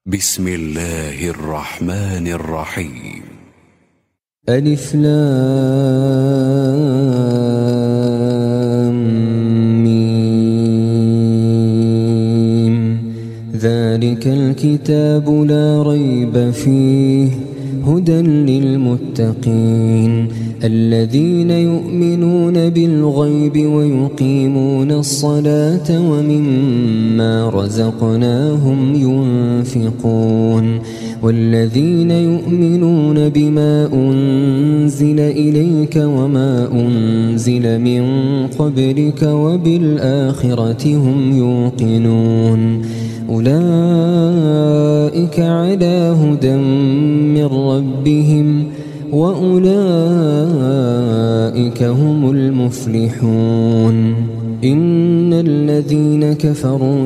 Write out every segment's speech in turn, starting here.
بسم الله الرحمن الرحيم. ألف لام ميم. ذلك الكتاب لا ريب فيه هدى للمتقين الذين يؤمنون بالغيب ويقيمون الصلاة ومما رزقناهم ينفقون والذين يؤمنون بما أنزل إليك وما أنزل من قبلك وبالآخرة هم يوقنون أولئك على هدى من ربهم وأولئك هم المفلحون. إن الذين كفروا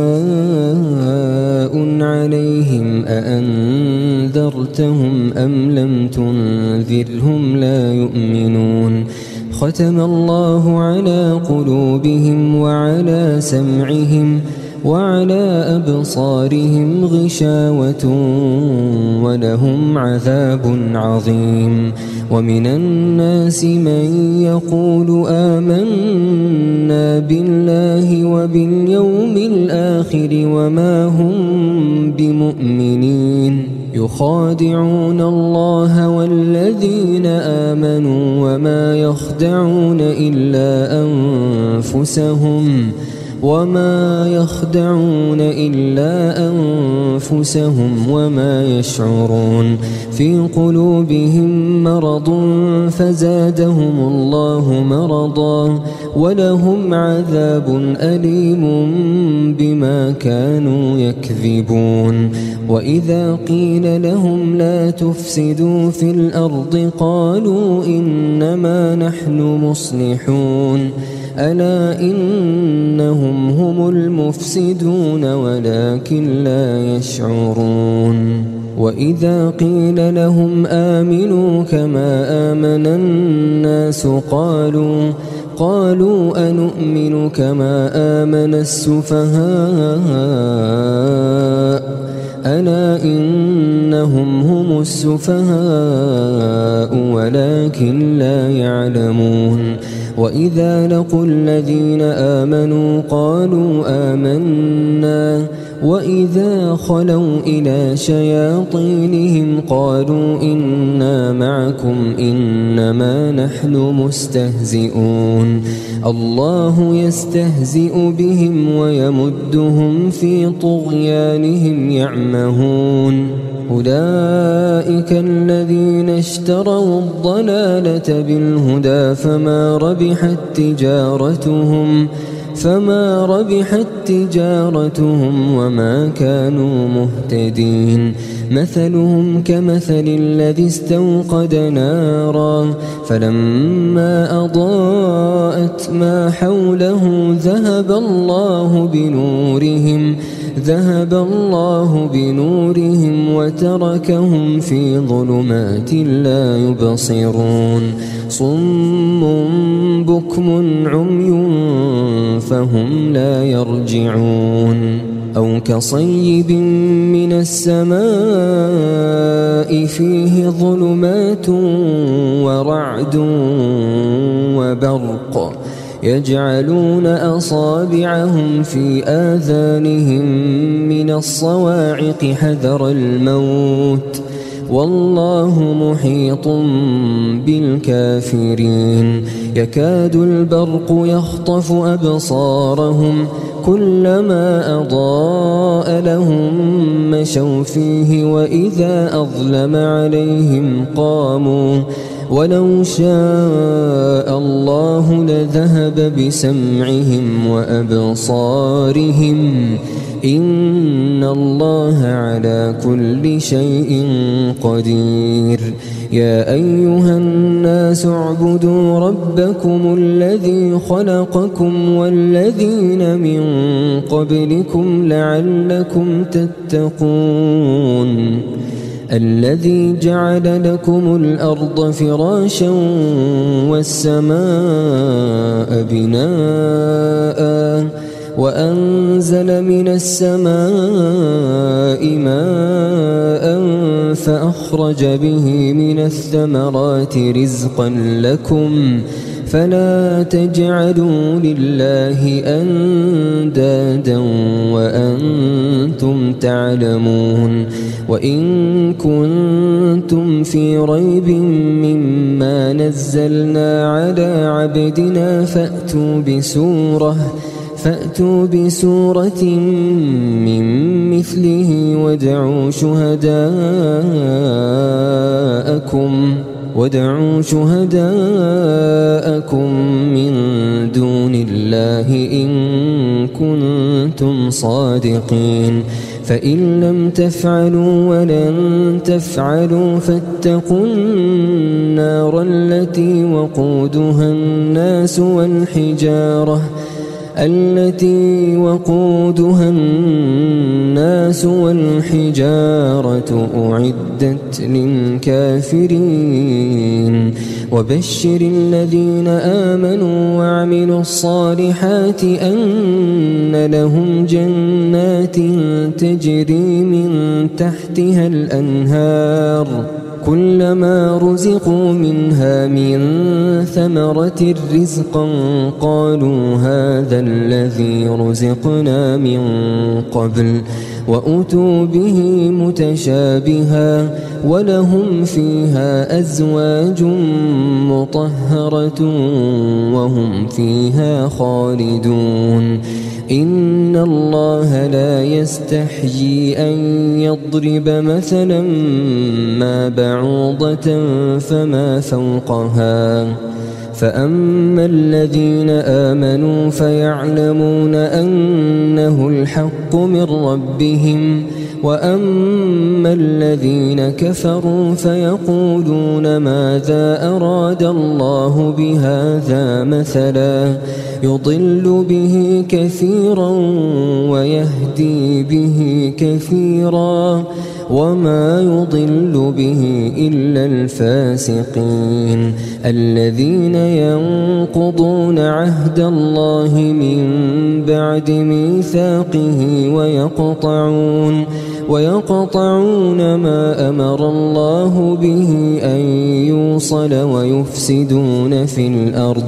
سواء عليهم أأنذرتهم أم لم تنذرهم لا يؤمنون. ختم الله على قلوبهم وعلى سمعهم وعلى أبصارهم غشاوة ولهم عذاب عظيم. ومن الناس من يقول آمنا بالله وباليوم الآخر وما هم بمؤمنين يخادعون الله والذين آمنوا وما يخدعون إلا أنفسهم وما يشعرون. في قلوبهم مرض فزادهم الله مرضا ولهم عذاب أليم بما كانوا يكذبون. وإذا قيل لهم لا تفسدوا في الأرض قالوا إنما نحن مصلحون ألا إنهم هم المفسدون ولكن لا يشعرون. وإذا قيل لهم آمنوا كما آمن الناس قالوا أنؤمن كما آمن السفهاء ألا إنهم هم السفهاء ولكن لا يعلمون. وإذا لقوا الذين آمنوا قالوا آمنا وإذا خلوا إلى شياطينهم قالوا إنا معكم إنما نحن مستهزئون. الله يستهزئ بهم ويمدهم في طغيانهم يعمهون. أولئك الذين اشتروا الضلالة بالهدى فما ربحت تجارتهم وما كانوا مهتدين. مثلهم كمثل الذي استوقد نارا فلما أضاءت ما حوله ذهب الله بنورهم وتركهم في ظلمات لا يبصرون. صم بكم عمي فهم لا يرجعون. أو كصيب من السماء فيه ظلمات ورعد وبرق يجعلون أصابعهم في آذانهم من الصواعق حذر الموت والله محيط بالكافرين. يكاد البرق يخطف أبصارهم كلما أضاء لهم مشوا فيه وإذا أظلم عليهم قاموا ولو شاء الله لذهب بسمعهم وأبصارهم إن الله على كل شيء قدير. يا أيها الناس اعبدوا ربكم الذي خلقكم والذين من قبلكم لعلكم تتقون. الذي جعل لكم الأرض فراشا والسماء بناء وأنزل من السماء ماء فأخرج به من الثمرات رزقا لكم فلا تجعلوا لله أندادا وأنتم تعلمون وإن كنتم في ريب مما نزلنا على عبدنا فأتوا بسورة من مثله وادعوا شهداءكم من دون الله إن كنتم صادقين فإن لم تفعلوا ولن تفعلوا فاتقوا النار التي وقودها الناس والحجارة أعدت للكافرين وبشر الذين آمنوا وعملوا الصالحات أن لهم جنات تجري من تحتها الأنهار كلما رزقوا منها من ثمرة رزقا قالوا هذا الذي رزقنا من قبل وأتوا به متشابها ولهم فيها أزواج مطهرة وهم فيها خالدون إن الله لا يستحيي أن يضرب مثلا ما بعوضة فما فوقها فأما الذين آمنوا فيعلمون أنه الحق من ربهم وأما الذين كفروا فيقولون ماذا أراد الله بهذا مثلا يضل به كثيرا ويهدي به كثيرا وما يضل به إلا الفاسقين الذين ينقضون عهد الله من بعد ميثاقه ويقطعون ما أمر الله به أن يوصل ويفسدون في الأرض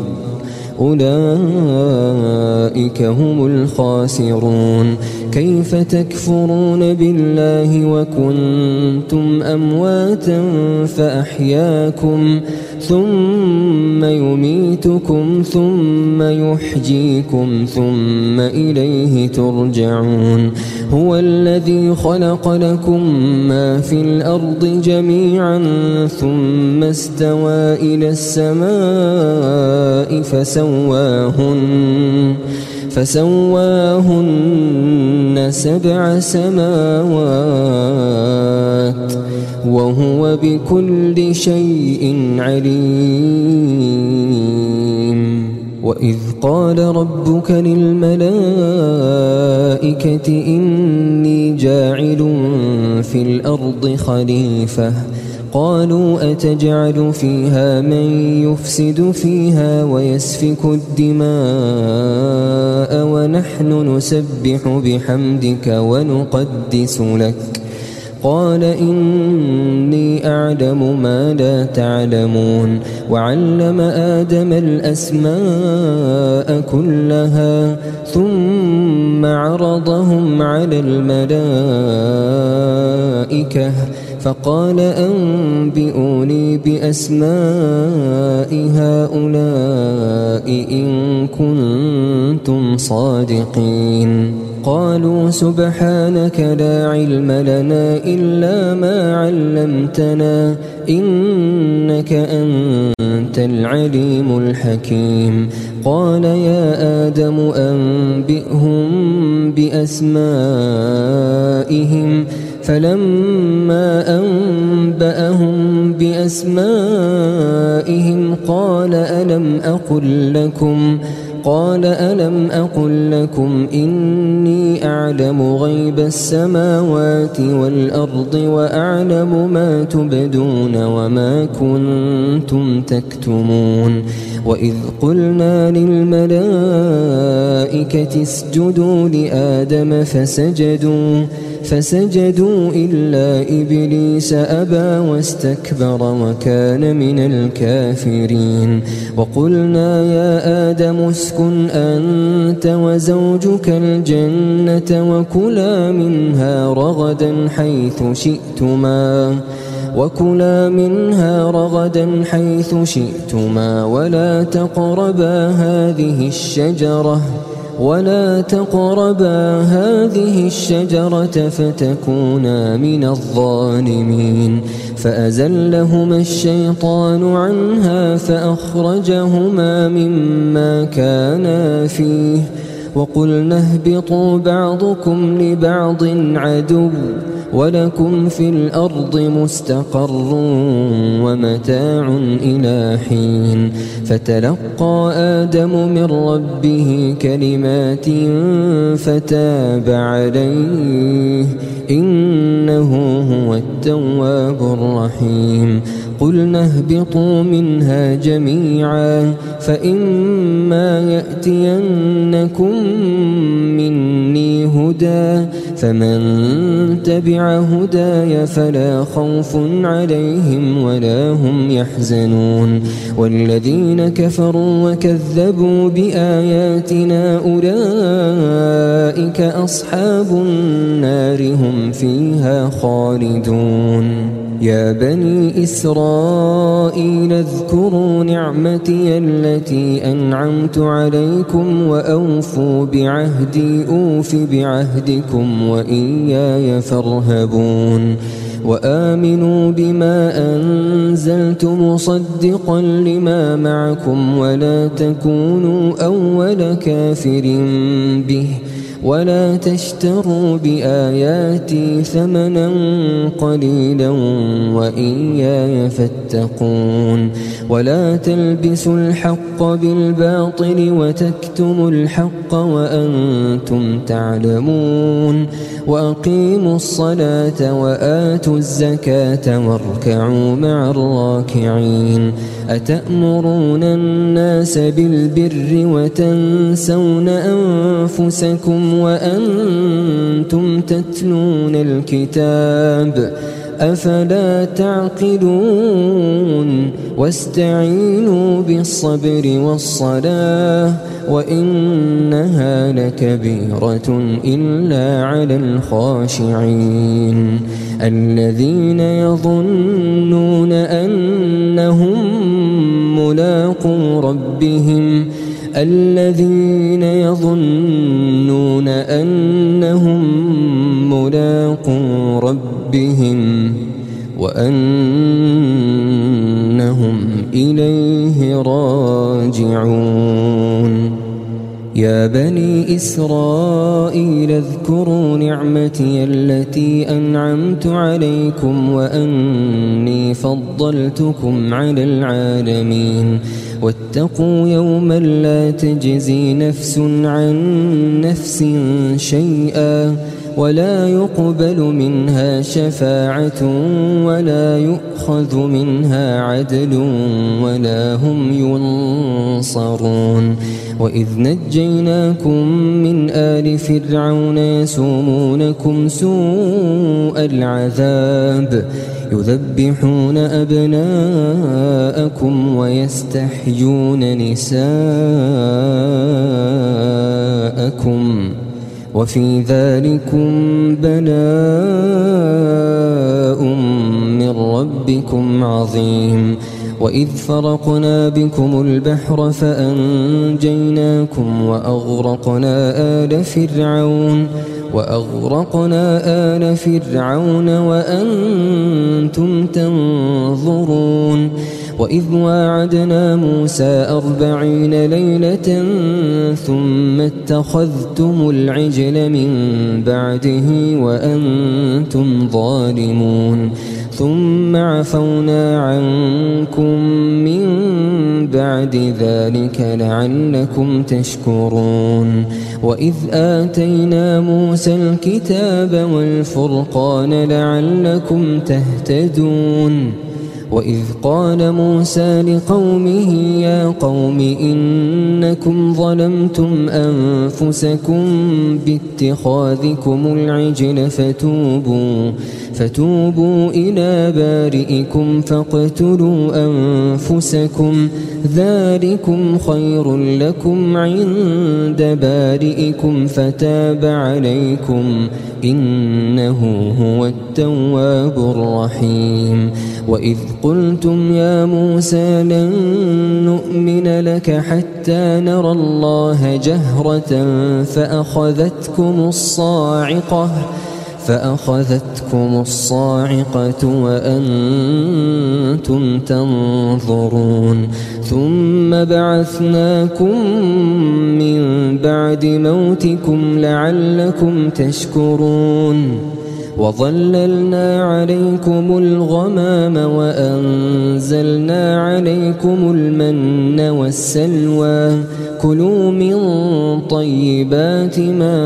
أولئك هم الخاسرون كيف تكفرون بالله وكنتم أمواتا فأحياكم ثم يميتكم ثم يحييكم ثم إليه ترجعون هو الذي خلق لكم ما في الأرض جميعا ثم استوى إلى السماء فسواهن 7 سماوات وهو بكل شيء عليم وإذ قال ربك للملائكة إني جاعل في الأرض خليفة قالوا أتجعل فيها من يفسد فيها ويسفك الدماء ونحن نسبح بحمدك ونقدس لك قال إني أعلم ما لا تعلمون وعلم آدم الأسماء كلها ثم عرضهم على الملائكة فقال أنبئوني بأسماء هؤلاء إن كنتم صادقين قالوا سبحانك لا علم لنا إلا ما علمتنا إنك أنت العليم الحكيم قال يا آدم أنبئهم بأسمائهم فلما أنبأهم بأسمائهم قال ألم أقل لكم إني أعلم غيب السماوات والأرض وأعلم ما تبدون وما كنتم تكتمون وإذ قلنا للملائكة اسجدوا لآدم فسجدوا إلا إبليس أبى واستكبر وكان من الكافرين وقلنا يا آدم اسكن أنت وزوجك الجنة وكلا منها رغدا حيث شئتما ولا تقربا هذه الشجرة فتكونا من الظالمين فأزلهما الشيطان عنها فأخرجهما مما كانا فيه وقلنا اهبطوا بعضكم لبعض عدو ولكم في الأرض مستقر ومتاع إلى حين فتلقى آدم من ربه كلمات فتاب عليه إنه هو التواب الرحيم قلنا اهبطوا منها جميعا فإما يأتينكم مني هدى فمن تبع هداي فلا خوف عليهم ولا هم يحزنون والذين كفروا وكذبوا بآياتنا أولئك أصحاب النار هم فيها خالدون يا بني إسرائيل اذكروا نعمتي التي أنعمت عليكم وأوفوا بعهدي أوف بعهدكم وإياي فارهبون وآمنوا بما أنزلت مصدقا لما معكم ولا تكونوا أول كافر به ولا تشتروا بآياتي ثمنا قليلا وإياي فاتقون ولا تلبسوا الحق بالباطل وتكتموا الحق وأنتم تعلمون وأقيموا الصلاة وآتوا الزكاة واركعوا مع الراكعين أتأمرون الناس بالبر وتنسون أنفسكم وأنتم تتلون الكتاب أفلا تعقلون واستعينوا بالصبر والصلاة وإنها لكبيرة إلا على الخاشعين الذين يظنون أنهم ملاقو ربهم وأنهم إليه راجعون يا بني إسرائيل اذكروا نعمتي التي أنعمت عليكم وأني فضلتكم على العالمين واتقوا يوما لا تجزي نفس عن نفس شيئا ولا يقبل منها شفاعة ولا يؤخذ منها عدل ولا هم ينصرون وإذ نجيناكم من آل فرعون يسومونكم سوء العذاب يذبحون أبناءكم ويستحيون نساءكم وفي ذلكم بلاء من ربكم عظيم وإذ فرقنا بكم البحر فأنجيناكم وأغرقنا آل فرعون وأنتم تنظرون وإذ واعدنا موسى 40 ليلة ثم اتخذتم العجل من بعده وأنتم ظالمون ثم عفونا عنكم من بعد ذلك لعلكم تشكرون وإذ آتينا موسى الكتاب والفرقان لعلكم تهتدون وإذ قال موسى لقومه يا قوم إنكم ظلمتم أنفسكم باتخاذكم العجل فتوبوا إلى بارئكم فاقتلوا أنفسكم ذلكم خير لكم عند بارئكم فتاب عليكم إنه هو التواب الرحيم وإذ قلتم يا موسى لن نؤمن لك حتى نرى الله جهرة فأخذتكم الصاعقة وأنتم تنظرون ثم بعثناكم من بعد موتكم لعلكم تشكرون وظللنا عليكم الغمام وأنزلنا عليكم المن والسلوى كلوا من طيبات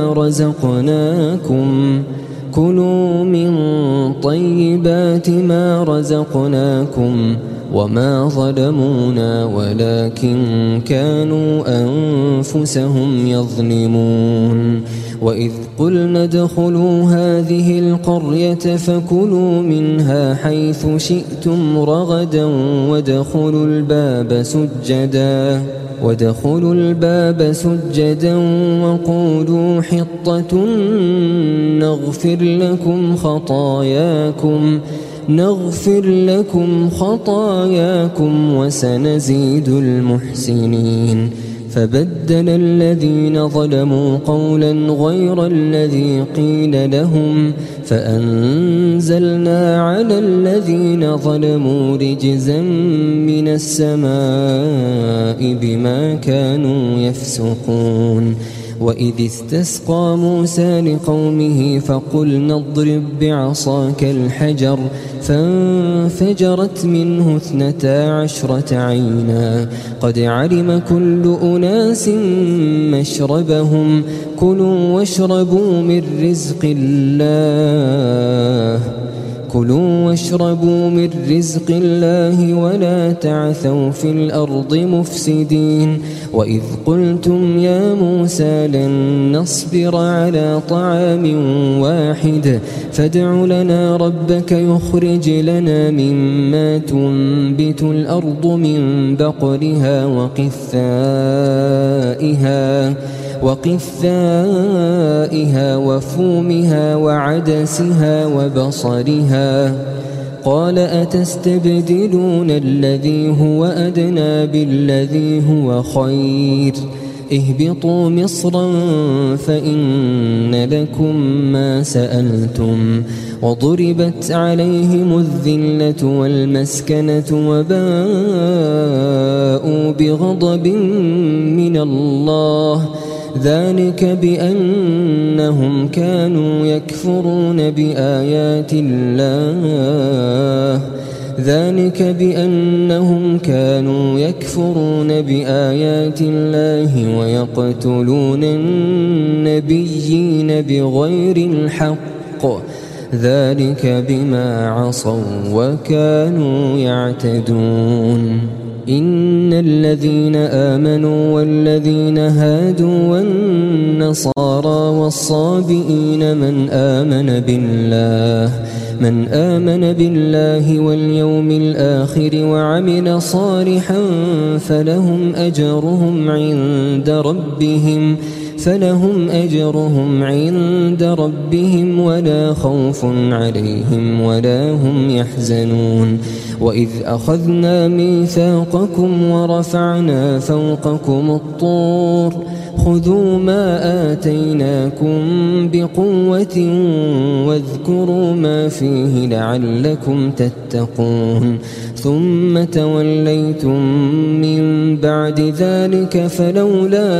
ما رزقناكم وما ظلمونا ولكن كانوا أنفسهم يظلمون وإذ قلنا ادخلوا هذه القرية فكلوا منها حيث شئتم رغدا وادخلوا الباب سجدا وقولوا حطة نغفر لكم خطاياكم وسنزيد المحسنين فبدل الذين ظلموا قولا غير الذي قيل لهم فأنزلنا على الذين ظلموا رجزا من السماء بما كانوا يفسقون وإذ استسقى موسى لقومه فقلنا اضرب بعصاك الحجر فانفجرت منه 12 عينا قد علم كل أناس مشربهم كلوا واشربوا من رزق الله ولا تعثوا في الأرض مفسدين وإذ قلتم يا موسى لن نصبر على طعام واحد فادع لنا ربك يخرج لنا مما تنبت الأرض من بقلها وقثائها وفومها وعدسها وبصلها قال أتستبدلون الذي هو أدنى بالذي هو خير اهبطوا مصرا فإن لكم ما سألتم وضربت عليهم الذلة والمسكنة وباءوا بغضب من الله ذلك بأنهم كانوا يكفرون بآيات الله ويقتلون النبيين بغير الحق ذلك بما عصوا وكانوا يعتدون إن الذين آمنوا والذين هادوا والنصارى والصابئين من آمن بالله واليوم الآخر وعمل صالحا فلهم أجرهم عند ربهم ولا خوف عليهم ولا هم يحزنون وإذ أخذنا ميثاقكم ورفعنا فوقكم الطور خذوا ما آتيناكم بقوة واذكروا ما فيه لعلكم تتقون ثم توليتم من بعد ذلك فلولا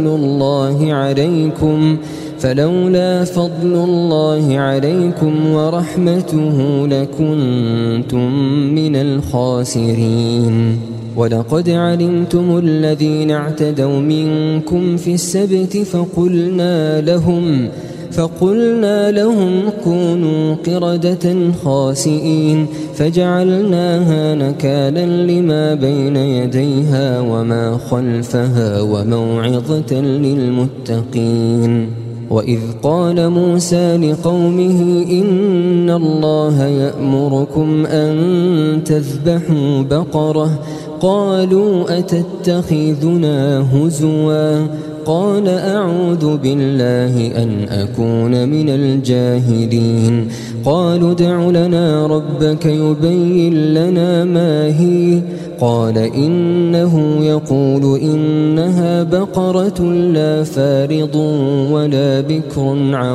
فضل الله عليكم ورحمته لكنتم من الخاسرين ولقد علمتم الذين اعتدوا منكم في السبت فقلنا لهم كونوا قردة خاسئين فجعلناها نكالا لما بين يديها وما خلفها وموعظة للمتقين. وإذ قال موسى لقومه إن الله يأمركم أن تذبحوا بقرة قالوا أتتخذنا هزوا قال أعوذ بالله أن أكون من الجاهلين. قالوا ادع لنا ربك يبين لنا ما هي قال إنه يقول إنها بقرة لا فارض ولا بكر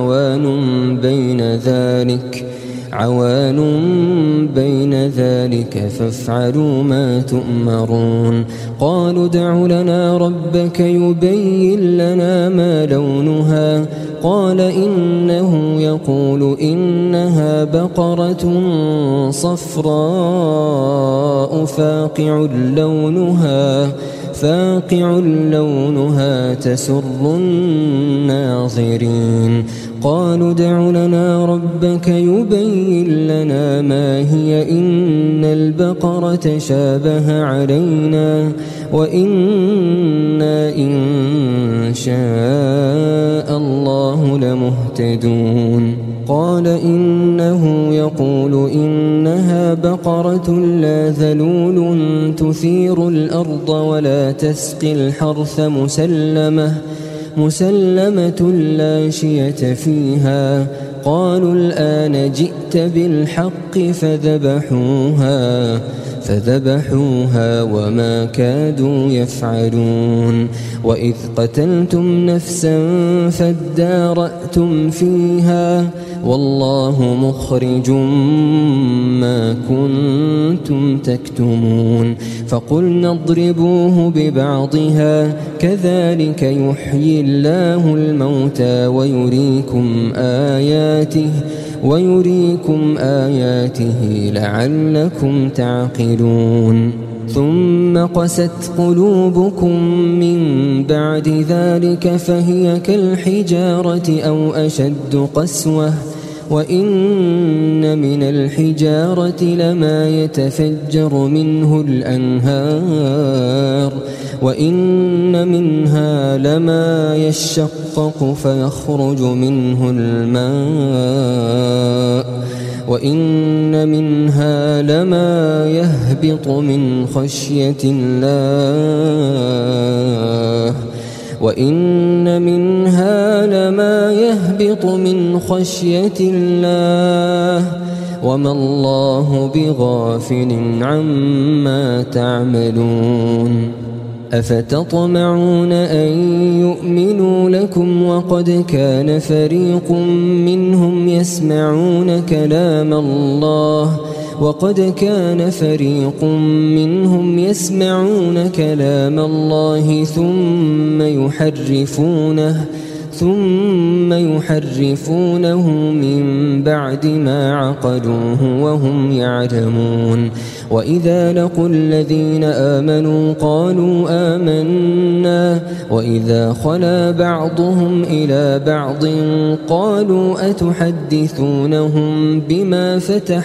عوان بين ذلك فافعلوا ما تؤمرون. قالوا ادع لنا ربك يبين لنا ما لونها قال إنه يقول إنها بقرة صفراء فاقع لونها تسر الناظرين. قالوا ادع لنا ربك يبين لنا ما هي إن البقرة شابه علينا وإنا إن شاء الله لمهتدون. قال إنه يقول إنها بقرة لا ذلول تثير الأرض ولا تسقي الحرث مسلمة لا شية فيها. قالوا الآن جئت بالحق فذبحوها وما كادوا يفعلون. وإذ قتلتم نفسا فادارأتم فيها والله مخرج ما كنتم تكتمون. فقلنا اضربوه ببعضها كذلك يحيي الله الموتى ويريكم آياته لعلكم تعقلون. ثم قست قلوبكم من بعد ذلك فهي كالحجارة أو أشد قسوة وإن من الحجارة لما يتفجر منه الأنهار وإن منها لما يشقق فيخرج منه الماء وإن منها لما يهبط من خشية الله وما الله بغافل عما تعملون. أفتطمعون أن يؤمنوا لكم وقد كان فريق منهم يسمعون كلام الله ثم يحرفونه من بعد ما عقلوه وهم يعلمون. وإذا لقوا الذين آمنوا قالوا آمنا وإذا خلا بعضهم إلى بعض قالوا أتحدثونهم بما فتح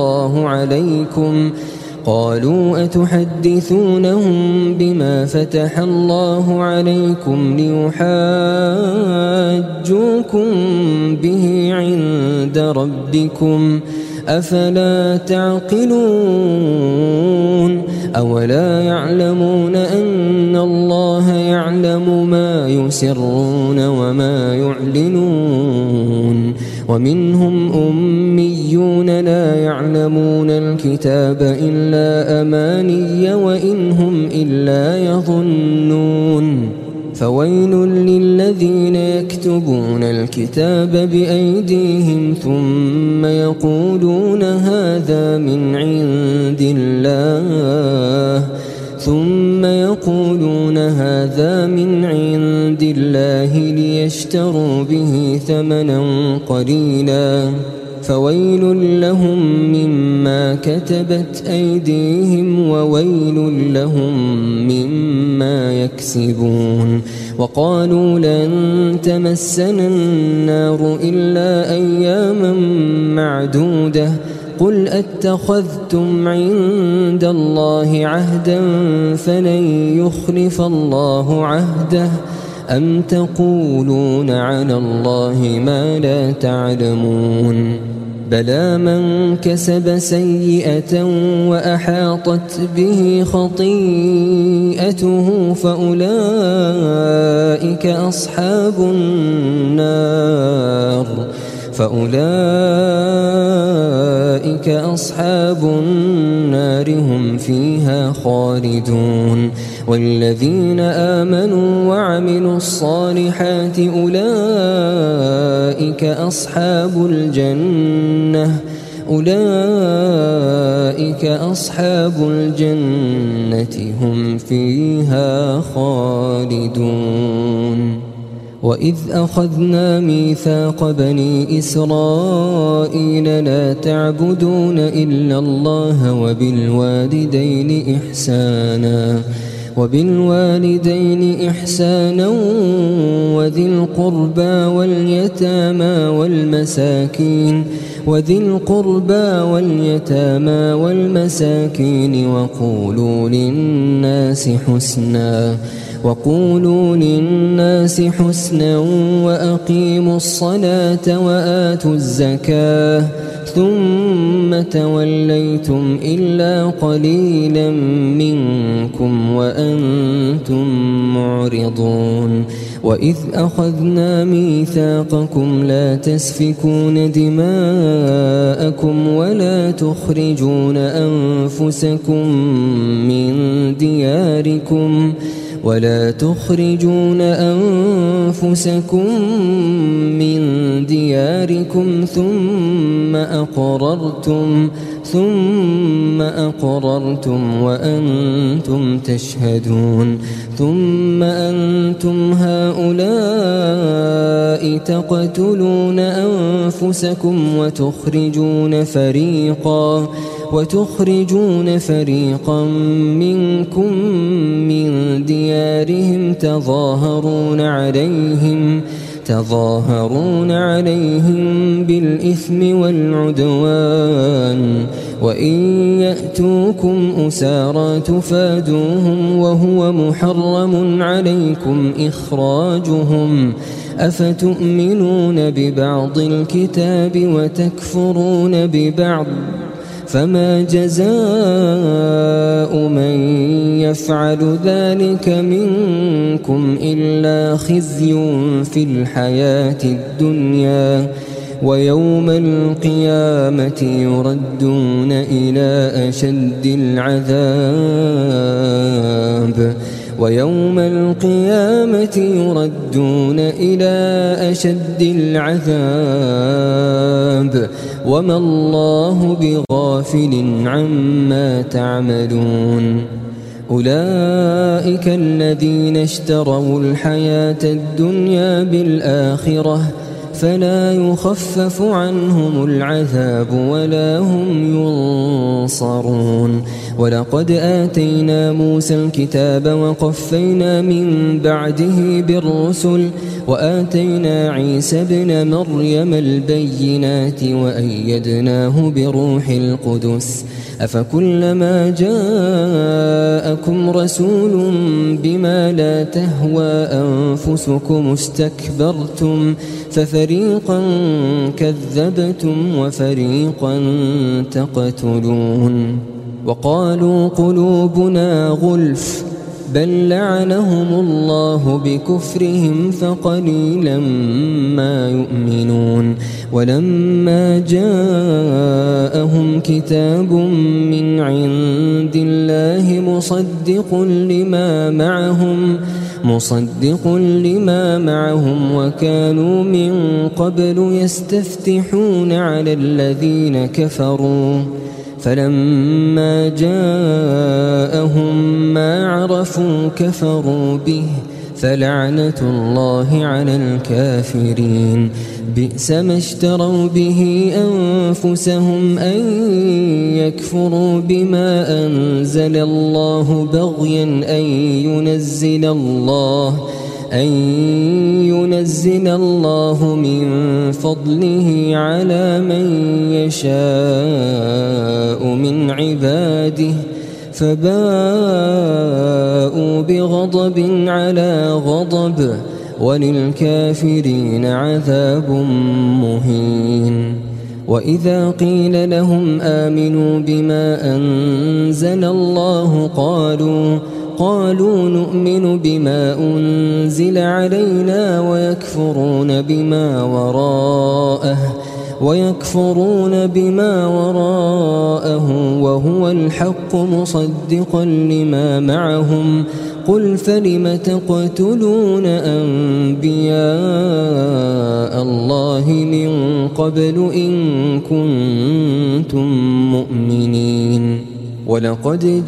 الله عليكم ليحاجوكم به عند ربكم أفلا تعقلون. أولا يعلمون أن الله يعلم ما يسرون وما يعلنون. ومنهم أميون لا يعلمون الكتاب إلا أماني وإن هم إلا يظنون. فويل للذين يكتبون الكتاب بأيديهم ثم يقولون هذا من عند الله ليشتروا به ثمنا قليلا فويل لهم مما مما كتبت أيديهم وويل لهم مما يكسبون. وقالوا لن تمسنا النار إلا أياما معدودة قل أتخذتم عند الله عهدا فلن يخلف الله عهده أم تقولون على الله ما لا تعلمون. بلى من كسب سيئة وأحاطت به خطيئته فأولئك أصحاب النار هم فيها خالدون. والذين آمنوا وعملوا الصالحات أولئك أصحاب الجنة هم فيها خالدون. وإذ أخذنا ميثاق بني إسرائيل لا تعبدون إلا الله وبالوالدين إحسانا وذي القربى واليتامى والمساكين وقولوا للناس حسنا وأقيموا الصلاة وآتوا الزكاة ثم توليتم إلا قليلا منكم وأنتم معرضون. وإذ أخذنا ميثاقكم لا تسفكون دماءكم ولا تخرجون أنفسكم من دياركم ثم أقررتم وأنتم تشهدون. ثم أنتم هؤلاء تقتلون أنفسكم وتخرجون فريقا منكم من ديارهم تظاهرون عليهم بالإثم والعدوان وإن يأتوكم أسارى تفادوهم وهو محرم عليكم إخراجهم أفتؤمنون ببعض الكتاب وتكفرون ببعض فما جزاء من يفعل ذلك منكم إلا خزي في الحياة الدنيا ويوم القيامة يردون إلى أشد العذاب وما الله بغافل عما تعملون. أولئك الذين اشتروا الحياة الدنيا بالآخرة فلا يخفف عنهم العذاب ولا هم ينصرون. ولقد آتينا موسى الكتاب وقفينا من بعده بالرسل وآتينا عيسى ابن مريم البينات وأيدناه بروح القدس أفكلما جاءكم رسول بما لا تهوى أنفسكم استكبرتم ففريقا كذبتم وفريقا تقتلون. وقالوا قلوبنا غلف بل لعنهم الله بكفرهم فقليلا ما يؤمنون. ولما جاءهم كتاب من عند الله مصدق لما معهم وكانوا من قبل يستفتحون على الذين كفروا فلما جاءهم ما عرفوا كفروا به فلعنة الله على الكافرين. بئس ما اشتروا به أنفسهم أن يكفروا بما أنزل الله بغيا أن ينزل الله من فضله على من يشاء من عباده فباءوا بغضب على غضب وللكافرين عذاب مهين. وإذا قيل لهم آمنوا بما أنزل الله قالوا نؤمن بما أنزل علينا ويكفرون بما وراءه وهو الحق مصدقا لما معهم قل فلم تقتلون أنبياء الله من قبل إن كنتم مؤمنين. ولقد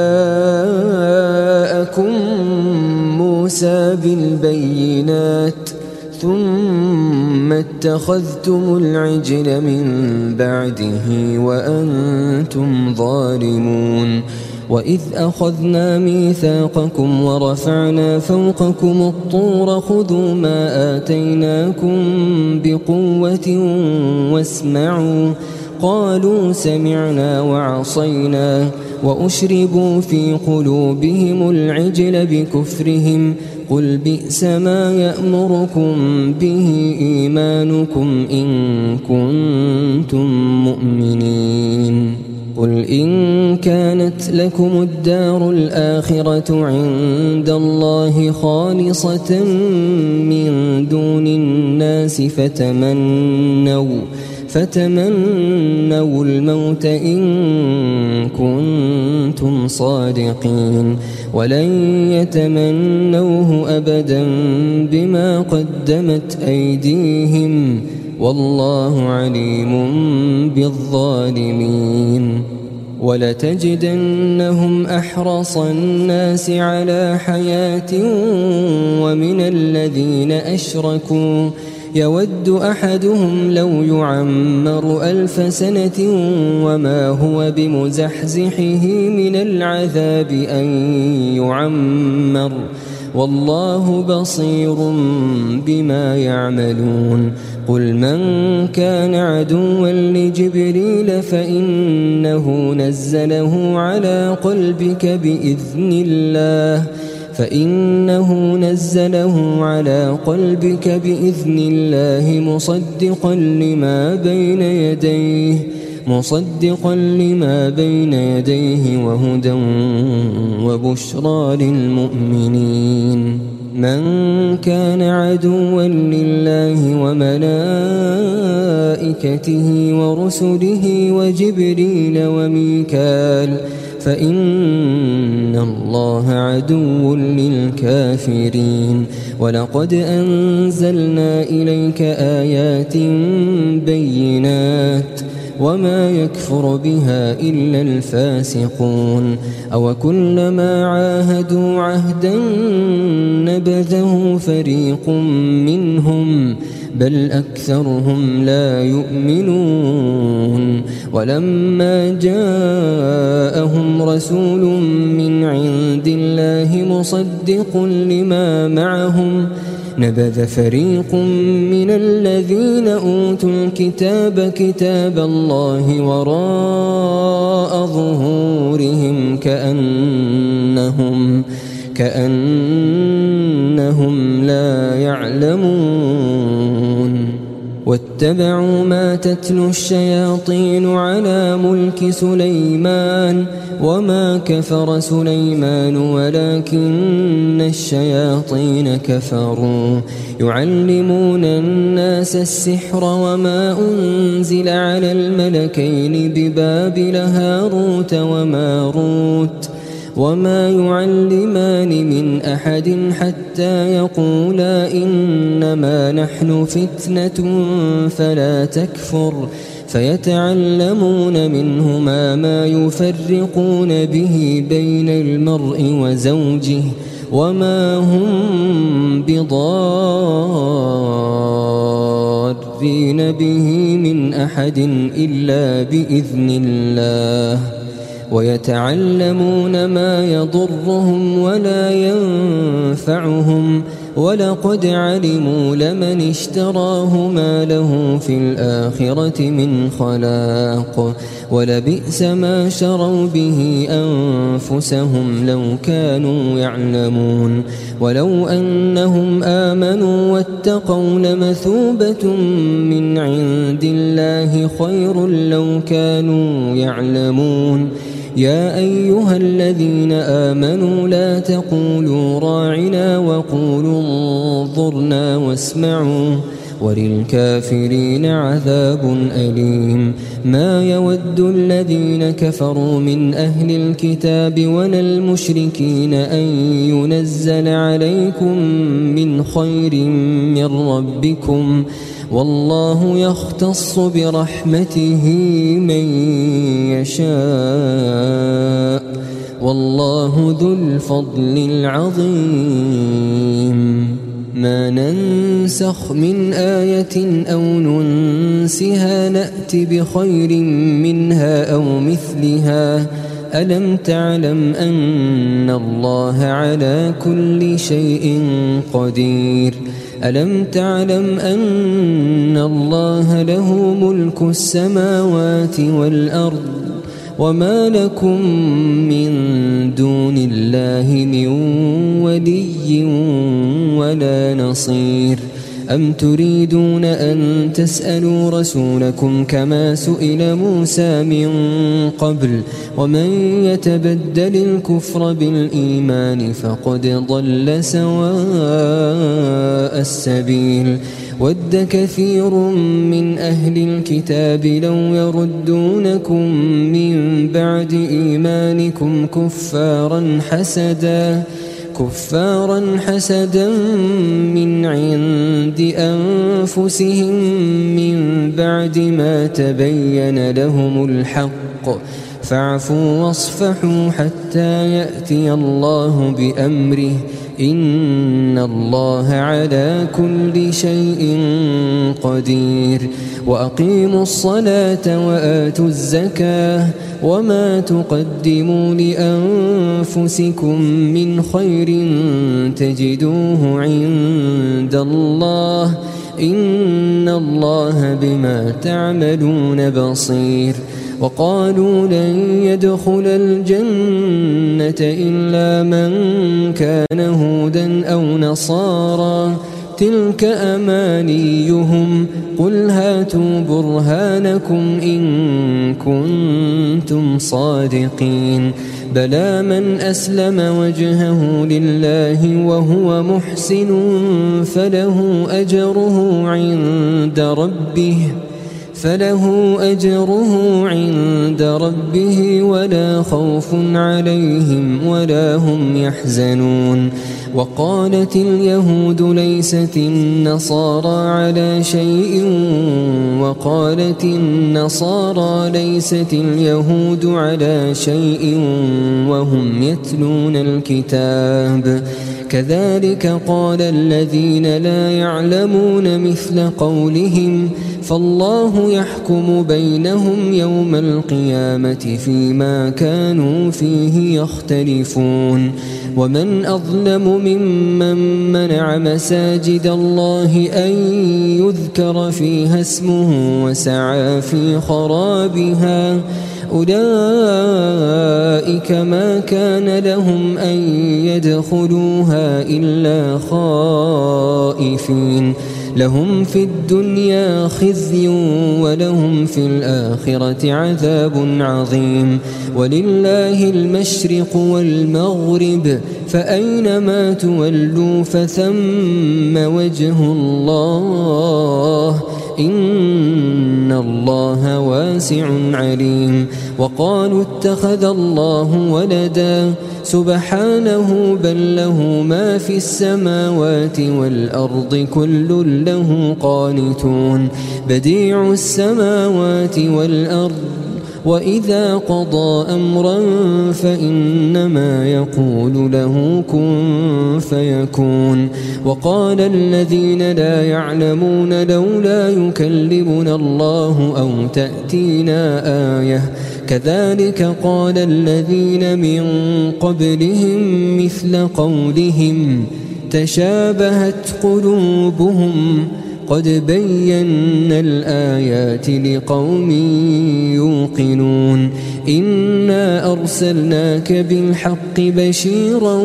جاءكم موسى بالبينات ثم اتخذتم العجل من بعده وأنتم ظالمون. وإذ أخذنا ميثاقكم ورفعنا فوقكم الطور خذوا ما آتيناكم بقوة واسمعوا قالوا سمعنا وعصينا وأشربوا في قلوبهم العجل بكفرهم قل بئس ما يأمركم به إيمانكم إن كنتم مؤمنين. قل إن كانت لكم الدار الآخرة عند الله خالصة من دون الناس فتمنوا الموت إن كنتم صادقين ولن يتمنوه أبدا بما قدمت أيديهم والله عليم بالظالمين. ولتجدنهم أحرص الناس على حياة ومن الذين أشركوا يود أحدهم لو يعمر 1000 سنة وما هو بمزحزحه من العذاب أن يعمر والله بصير بما يعملون. قل من كان عدوا لجبريل فإنه نزله على قلبك بإذن الله مصدقا لما بين يديه وهدى وبشرى للمؤمنين. من كان عدوا لله وملائكته ورسله وجبريل وميكال فإن الله عدو للكافرين. ولقد أنزلنا إليك آيات بينات وما يكفر بها إلا الفاسقون. أو كلما عاهدوا عهدا نبذه فريق منهم بل أكثرهم لا يؤمنون. ولما جاءهم رسول من عند الله مصدق لما معهم نبذ فريق من الذين أوتوا الكتاب كتاب الله وراء ظهورهم كأنهم لا يعلمون. واتبعوا ما تتلو الشياطين على ملك سليمان وما كفر سليمان ولكن الشياطين كفروا يعلمون الناس السحر وما أنزل على الملكين ببابل هاروت وماروت وما يعلمان من أحد حتى يقولا إنما نحن فتنة فلا تكفر فيتعلمون منهما ما يفرقون به بين المرء وزوجه وما هم بضارين مقربين به من أحد إلا بإذن الله ويتعلمون ما يضرهم ولا ينفعهم ولقد علموا لمن اشتراه ما له في الآخرة من خلاق ولبئس ما شروا به أنفسهم لو كانوا يعلمون ولو أنهم آمنوا واتقوا لمثوبة من عند الله خير لو كانوا يعلمون يا أيها الذين آمنوا لا تقولوا راعنا وقولوا انظرنا واسمعوا وللكافرين عذاب أليم ما يود الذين كفروا من أهل الكتاب ولا المشركين أن ينزل عليكم من خير من ربكم والله يختص برحمته من يشاء والله ذو الفضل العظيم ما ننسخ من آية أو ننسها نأت بخير منها أو مثلها ألم تعلم أن الله على كل شيء قدير ألم تعلم أن الله له ملك السماوات والأرض وما لكم من دون الله من ولي ولا نصير أم تريدون أن تسألوا رسولكم كما سئل موسى من قبل ومن يتبدل الكفر بالإيمان فقد ضل سواء السبيل ود كثير من أهل الكتاب لو يردونكم من بعد إيمانكم كفارا حسدا من عند أنفسهم من بعد ما تبين لهم الحق فاعفوا واصفحوا حتى يأتي الله بأمره إن الله على كل شيء قدير وأقيموا الصلاة وآتوا الزكاة وما تقدموا لأنفسكم من خير تجدوه عند الله إن الله بما تعملون بصير وقالوا لن يدخل الجنة إلا من كان هودا أو نصارى تلك أمانيهم قل هاتوا برهانكم إن كنتم صادقين بلى من أسلم وجهه لله وهو محسن فله أجره عند ربه ولا خوف عليهم ولا هم يحزنون وقالت اليهود ليست النصارى على شيء وقالت النصارى ليست اليهود على شيء وهم يتلون الكتاب كذلك قال الذين لا يعلمون مثل قولهم فالله يحكم بينهم يوم القيامة فيما كانوا فيه يختلفون ومن أظلم ممن منع مساجد الله أن يذكر فيها اسمه وسعى في خرابها أولئك ما كان لهم أن يدخلوها إلا خائفين لهم في الدنيا خزي ولهم في الآخرة عذاب عظيم ولله المشرق والمغرب فأينما تولوا فثم وجه الله إن الله واسع عليم وقالوا اتخذ الله ولدا سبحانه بل له ما في السماوات والأرض كل له قانتون بديع السماوات والأرض وإذا قضى أمرا فإنما يقول له كن فيكون. وقال الذين لا يعلمون لولا يكلمنا الله أو تأتينا آية كذلك قال الذين من قبلهم مثل قولهم تشابهت قلوبهم قد بينا الآيات لقوم يوقنون. إنا أرسلناك بالحق بشيرا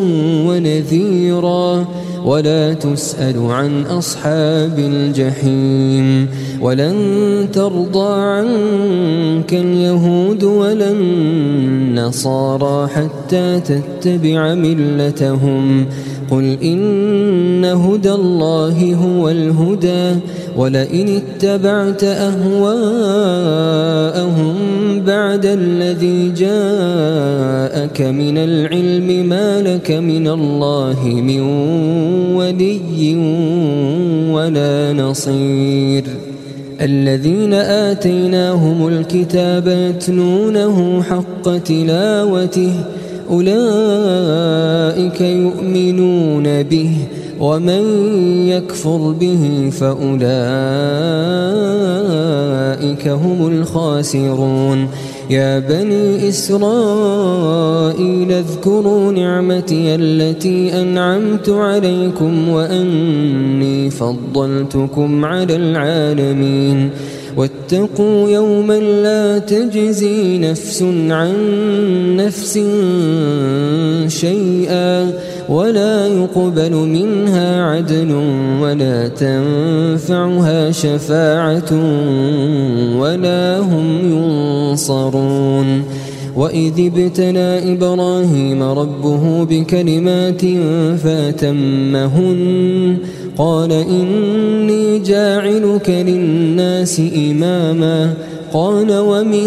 ونذيرا ولا تسأل عن أصحاب الجحيم. ولن ترضى عنك اليهود ولا النصارى حتى تتبع ملتهم قل إن هدى الله هو الهدى ولئن اتبعت أهواءهم بعد الذي جاءك من العلم ما لك من الله من ولي ولا نصير. الذين آتيناهم الكتاب يتلونه حق تلاوته أولئك يؤمنون به ومن يكفر به فأولئك هم الخاسرون. يا بني إسرائيل اذكروا نعمتي التي أنعمت عليكم وأني فضلتكم على العالمين. واتقوا يوما لا تجزي نفس عن نفس شيئا ولا يقبل منها عدل ولا تنفعها شفاعة ولا هم ينصرون. وإذ ابتلى إبراهيم ربه بكلمات فأتمهن قال إني جاعلك للناس إماما قال ومن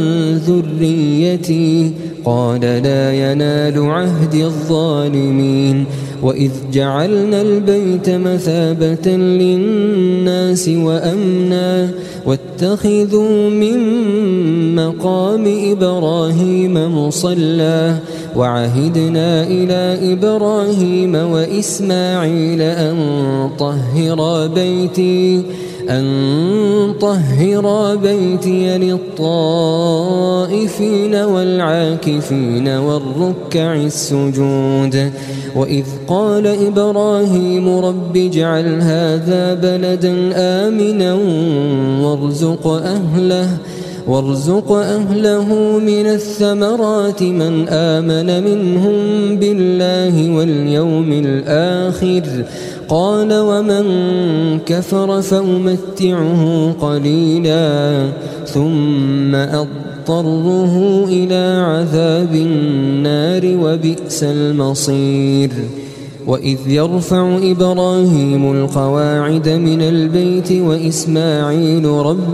ذريتي قال لا ينال عهد الظالمين. وإذ جعلنا البيت مثابة للناس وأمنا واتخذوا من مقام إبراهيم مصلى وعهدنا إلى إبراهيم وإسماعيل أن طهر بيتي للطائفين والعاكفين والركع السجود. وإذ قال إبراهيم رب اجعل هذا بلدا آمنا وارزق أهله من الثمرات من آمن منهم بالله واليوم الآخر قال ومن كفر فأمتعه قليلا ثم أضطره إلى عذاب النار وبئس المصير. وإذ يرفع إبراهيم القواعد من البيت وإسماعيل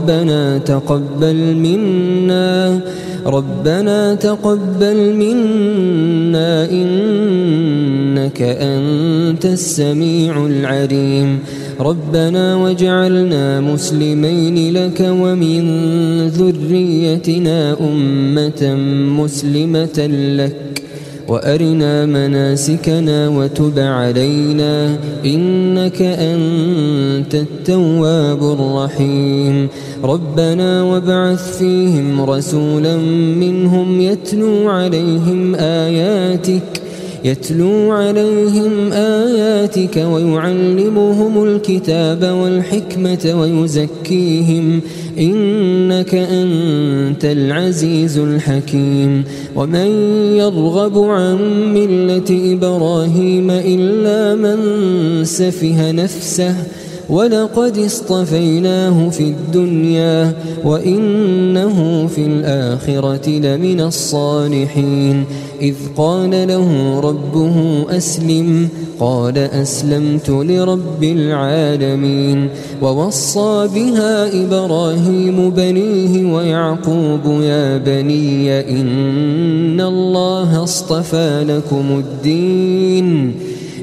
ربنا تقبل منا إنك أنت السميع العليم. ربنا واجعلنا مسلمين لك ومن ذريتنا أمة مسلمة لك وأرنا مناسكنا وتب علينا إنك أنت التواب الرحيم. ربنا وابعث فيهم رسولا منهم يتلو عليهم آياتك ويعلمهم الكتاب والحكمة ويزكيهم إنك أنت العزيز الحكيم. ومن يرغب عن ملة إبراهيم إلا من سفه نفسه ولقد اصطفيناه في الدنيا وإنه في الآخرة لمن الصالحين. إذ قال له ربه أسلم قال أسلمت لرب العالمين. ووصى بها إبراهيم بنيه ويعقوب يا بني إن الله اصطفى لكم الدين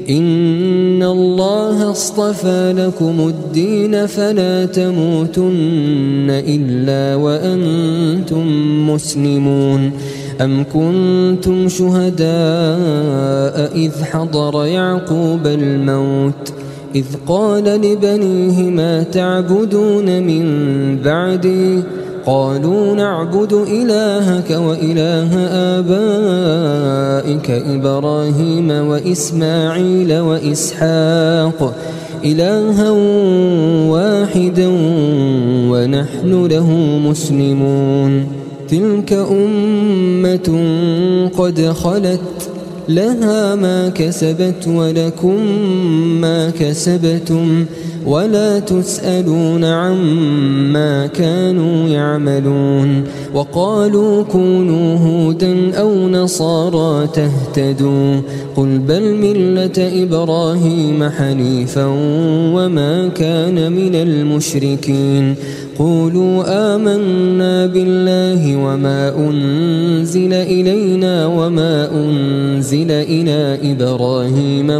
إن الله اصطفى لكم الدين فلا تموتن إلا وأنتم مسلمون. أم كنتم شهداء إذ حضر يعقوب الموت إذ قال لبنيه ما تعبدون من بعدي قالوا نعبد إلهك وإله آبائك إبراهيم وإسماعيل وإسحاق إلها واحدا ونحن له مسلمون. تلك أمة قد خلت لها ما كسبت ولكم ما كسبتم ولا تسألون عما كانوا يعملون. وقالوا كونوا هودا أو نصارى تهتدوا قل بل ملة إبراهيم حنيفا وما كان من المشركين. قولوا آمنا بالله وما أنزل إلينا وما أنزل إلى إبراهيم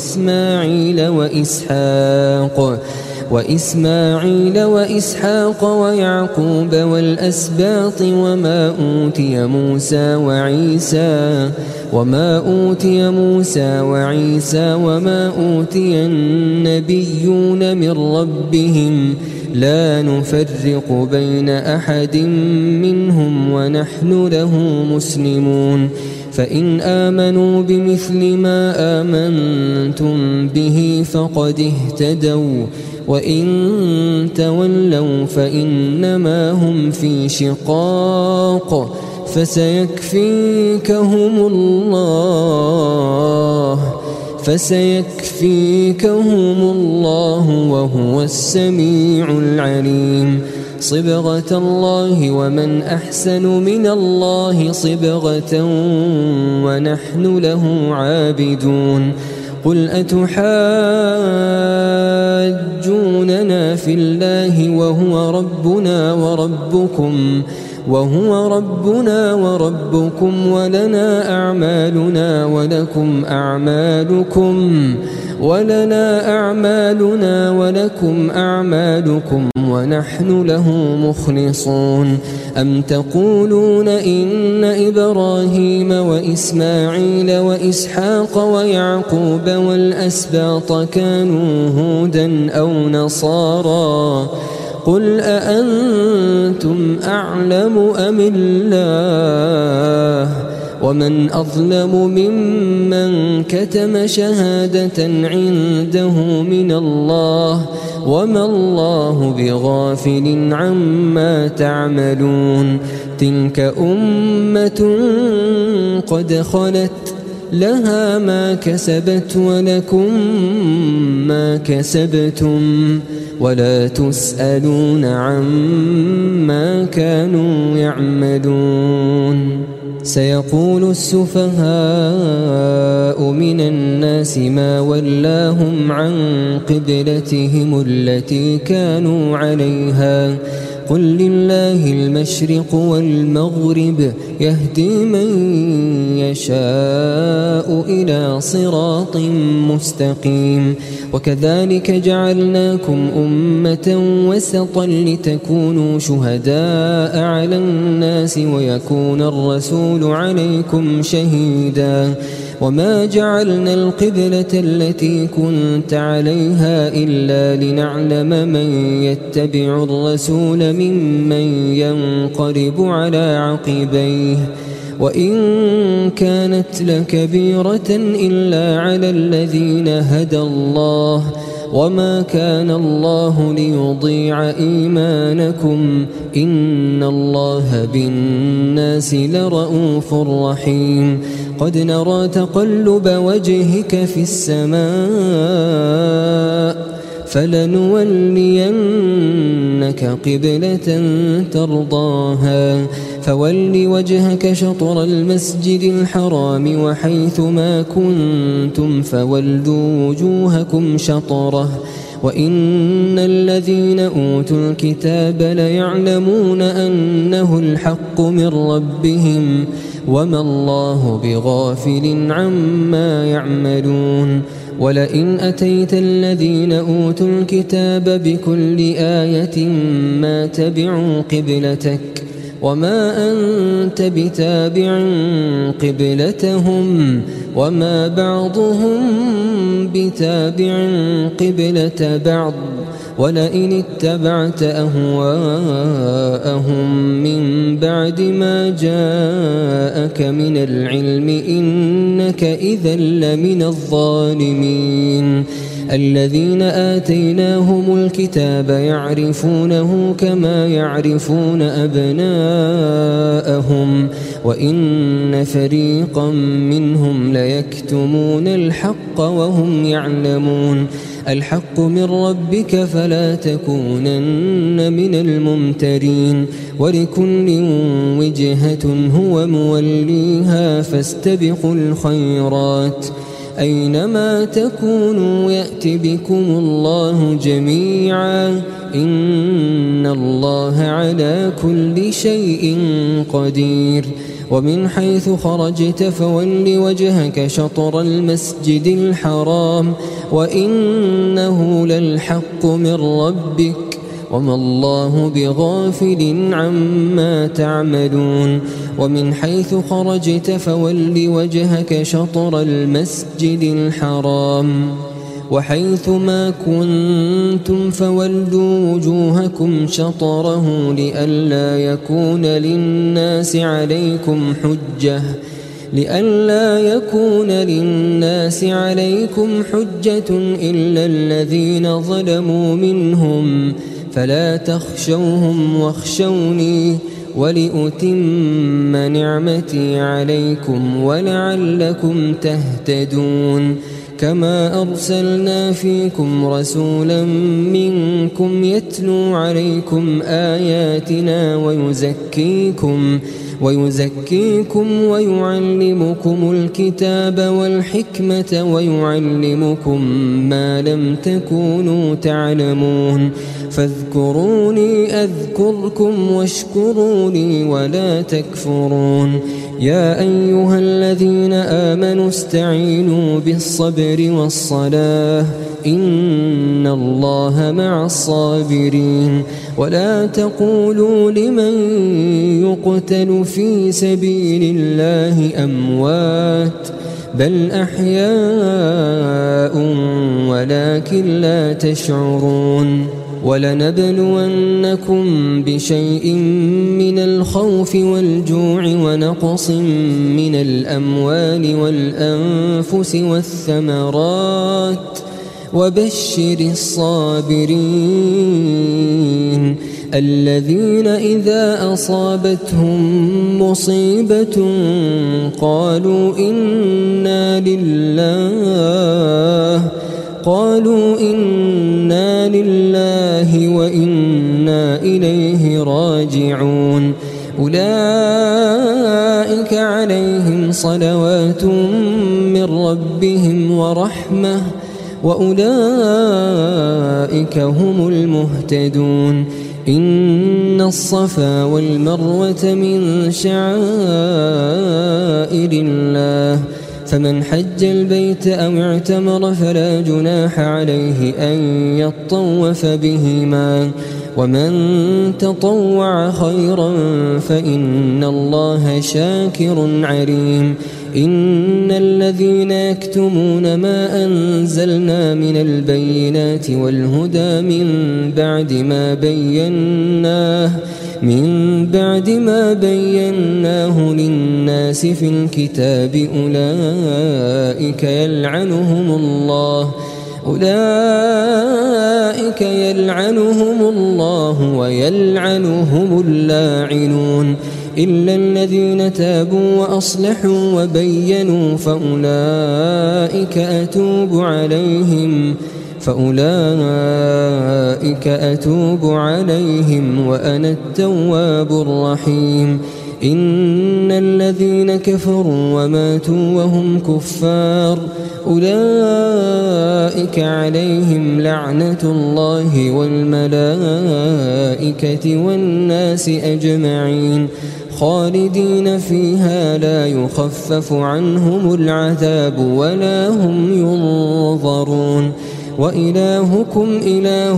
وإسماعيل وإسحاق ويعقوب والأسباط وما أوتي موسى وعيسى وما أوتي النبيون من ربهم لا نفرق بين أحد منهم ونحن له مسلمون. فإن آمنوا بمثل ما آمنتم به فقد اهتدوا وإن تولوا فإنما هم في شقاق فسيكفيكهم الله وهو السميع العليم. صبغة الله ومن أحسن من الله صبغة ونحن له عابدون. قل أتحاجوننا في الله وهو ربنا وربكم ولنا أعمالنا ولكم أعمالكم ونحن له مخلصون. أم تقولون إن إبراهيم وإسماعيل وإسحاق ويعقوب والأسباط كانوا هودا أو نصارى قل أأنتم أعلم أم الله ومن أظلم ممن كتم شهادة عنده من الله وما الله بغافل عما تعملون. تلك أمة قد خلت لها ما كسبت ولكم ما كسبتم ولا تسألون عما كانوا يعملون. سيقول السفهاء من الناس ما ولاهم عن قبلتهم التي كانوا عليها قل لله المشرق والمغرب يهدي من يشاء إلى صراط مستقيم. وكذلك جعلناكم أمة وسطا لتكونوا شهداء على الناس ويكون الرسول عليكم شهيدا. وما جعلنا القبلة التي كنت عليها إلا لنعلم من يتبع الرسول ممن ينقلب على عقبيه وإن كانت لكبيرة إلا على الذين هدى الله وما كان الله ليضيع إيمانكم إن الله بالناس لرءوف رحيم. قد نرى تقلب وجهك في السماء فلنولينك قبلة ترضاها فول وجهك شطر المسجد الحرام وحيث ما كنتم فولوا وجوهكم شطره وإن الذين أوتوا الكتاب ليعلمون أنه الحق من ربهم وما الله بغافل عما يعملون. ولئن أتيت الذين أوتوا الكتاب بكل آية ما تبعوا قبلتك وما أنت بتابع قبلتهم وما بعضهم بتابع قبلة بعض ولئن اتبعت أهواءهم من بعد ما جاءك من العلم إنك إذا لمن الظالمين. الذين آتيناهم الكتاب يعرفونه كما يعرفون أبناءهم وإن فريقا منهم ليكتمون الحق وهم يعلمون. الحق من ربك فلا تكونن من الممترين ولكل وجهة هو موليها فاستبقوا الخيرات أينما تكونوا يأت بكم الله جميعا إن الله على كل شيء قدير. ومن حيث خرجت فول وجهك شطر المسجد الحرام وإنه للحق من ربك وما الله بغافل عما تعملون. ومن حيث خرجت فول وجهك شطر المسجد الحرام وحيث ما كنتم فولوا وجوهكم شطره لئلا يكون للناس عليكم حجة إلا الذين ظلموا منهم فلا تخشوهم واخشوني ولأتم نعمتي عليكم ولعلكم تهتدون. كما أرسلنا فيكم رسولا منكم يتلو عليكم آياتنا ويزكيكم ويعلمكم الكتاب والحكمة ويعلمكم ما لم تكونوا تعلمون. فاذكروني أذكركم واشكروا لي ولا تكفرون. يا أيها الذين آمنوا استعينوا بالصبر والصلاة إن الله مع الصابرين. ولا تقولوا لمن يقتل في سبيل الله أموات بل أحياء ولكن لا تشعرون. ولنبلونكم بشيء من الخوف والجوع ونقص من الأموال والأنفس والثمرات وبشر الصابرين الذين إذا أصابتهم مصيبة قالوا إنا لله وإنا إليه راجعون. أولئك عليهم صلوات من ربهم ورحمة وأولئك هم المهتدون. إن الصفا والمروة من شعائر الله فمن حج البيت أو اعتمر فلا جناح عليه أن يطوف بهما ومن تطوع خيرا فإن الله شاكر عليم. إن الذين يكتمون ما أنزلنا من البينات والهدى من بعد ما بيناه للناس في الكتاب أولئك يلعنهم الله ويلعنهم اللاعنون إلا الذين تابوا وأصلحوا وبينوا فأولئك أتوب عليهم وأنا التواب الرحيم. إن الذين كفروا وماتوا وهم كفار أولئك عليهم لعنة الله والملائكة والناس أجمعين خالدين فيها لا يخفف عنهم العذاب ولا هم ينظرون وإلهكم إله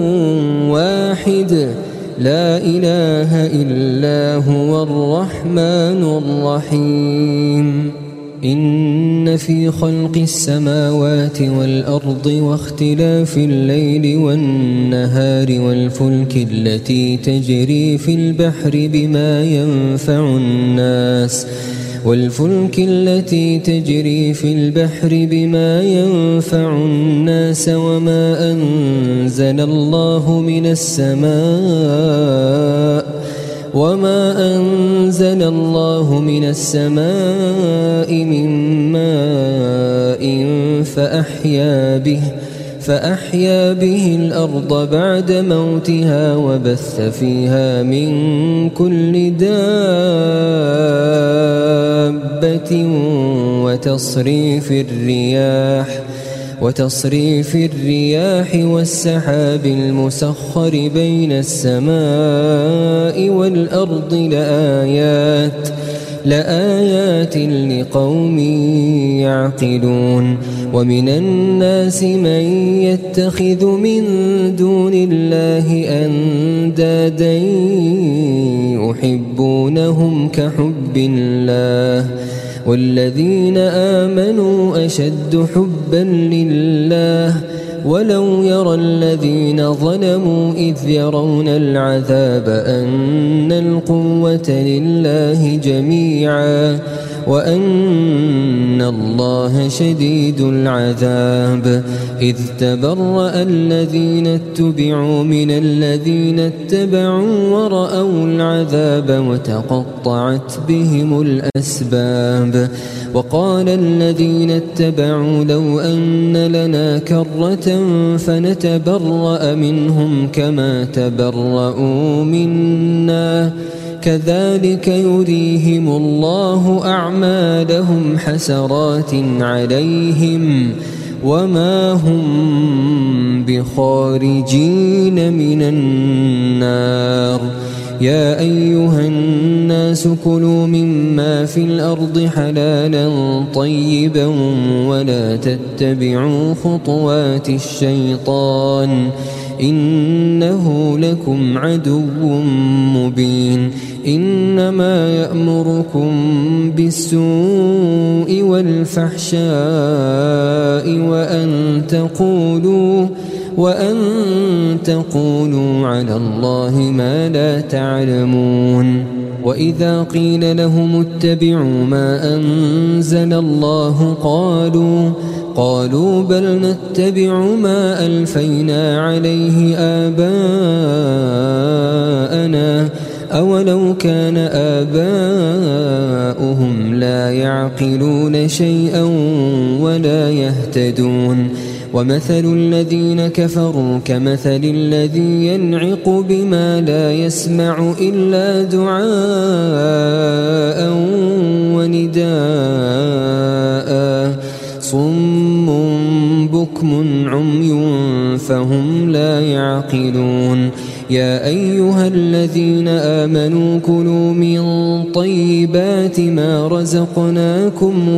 واحد لا إله إلا هو الرحمن الرحيم إن في خلق السماوات والأرض واختلاف الليل والنهار والفلك التي تجري في البحر بما ينفع الناس وما أنزل الله من السماء من ماء فأحيا به الأرض بعد موتها وبث فيها من كل دابة وتصريف الرياح والسحاب المسخر بين السماء والأرض لآيات لقوم يعقلون ومن الناس من يتخذ من دون الله أندادا يحبونهم كحب الله والذين آمنوا أشد حبا لله ولو يرى الذين ظلموا إذ يرون العذاب أن القوة لله جميعا وأن الله شديد العذاب إذ تبرأ الذين اتبعوا من الذين اتبعوا ورأوا العذاب وتقطعت بهم الأسباب وقال الذين اتبعوا لو أن لنا كرة فنتبرأ منهم كما تبرؤوا منا كذلك يريهم الله أعمالهم حسرات عليهم وما هم بخارجين من النار يا أيها الناس كلوا مما في الأرض حلالا طيبا ولا تتبعوا خطوات الشيطان إنه لكم عدو مبين إنما يأمركم بالسوء والفحشاء وأن تقولوا على الله ما لا تعلمون وإذا قيل لهم اتبعوا ما أنزل الله قالوا بل نتبع ما ألفينا عليه آباءنا أولو كان آباؤهم لا يعقلون شيئا ولا يهتدون ومثل الذين كفروا كمثل الذي ينعق بما لا يسمع إلا دعاء ونداء صم بكم عمي فهم لا يعقلون يا أيها الذين آمنوا كلوا من طيبات ما رزقناكم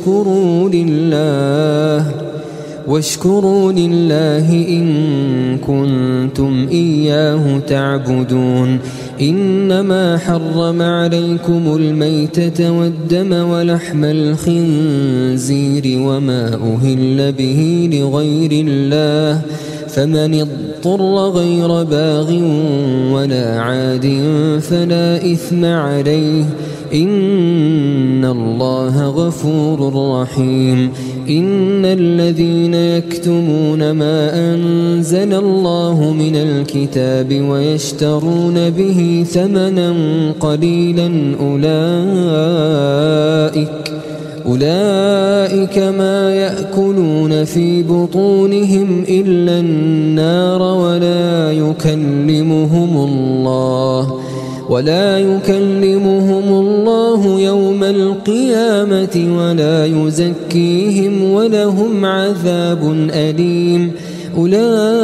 واشكروا لله إن كنتم إياه تعبدون إنما حرم عليكم الميتة والدم ولحم الخنزير وما أهل به لغير الله فمن اضطر غير باغ ولا عاد فلا إثم عليه إن الله غفور رحيم إن الذين يكتمون ما أنزل الله من الكتاب ويشترون به ثمنا قليلا أولئك ما يأكلون في بطونهم إلا النار ولا يكلمهم الله يوم القيامة ولا يزكيهم ولهم عذاب أليم أولئك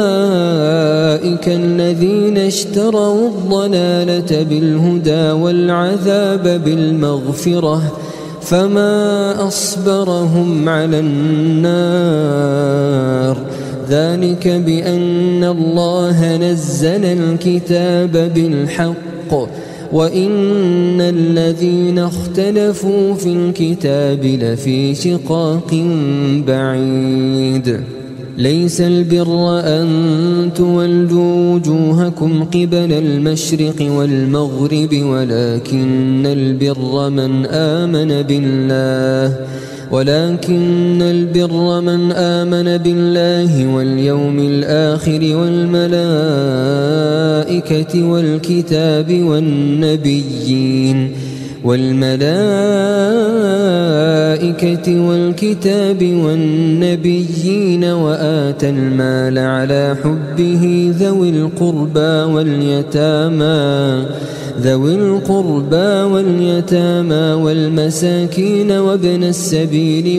الذين اشتروا الضلالة بالهدى والعذاب بالمغفرة فما أصبرهم على النار ذلك بأن الله نزل الكتاب بالحق وإن الذين اختلفوا في الكتاب لفي شقاق بعيد ليس البر أن تولوا وجوهكم قبل المشرق والمغرب ولكن البر من آمن بالله واليوم الآخر والملائكة والكتاب والنبيين وآتى المال على حبه ذوي القربى واليتامى والمساكين وابن السبيل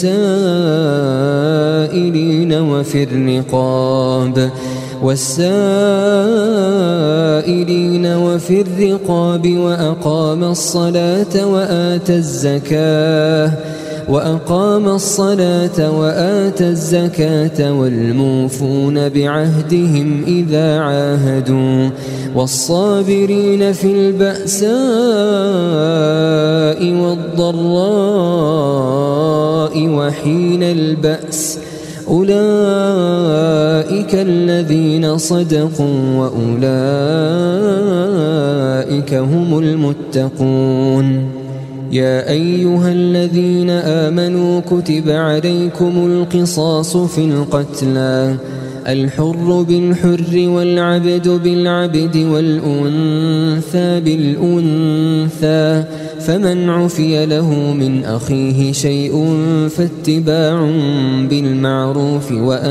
والسائلين وفي الرقاب وأقام الصلاة وآتى الزكاة والموفون بعهدهم إذا عاهدوا والصابرين في البأساء والضراء وحين البأس أولئك الذين صدقوا وأولئك هم المتقون يا أيها الذين آمنوا كتب عليكم القصاص في القتلى الحر بالحر والعبد بالعبد والأنثى بالأنثى فمن عفي له من أخيه شيء فاتباع بالمعروف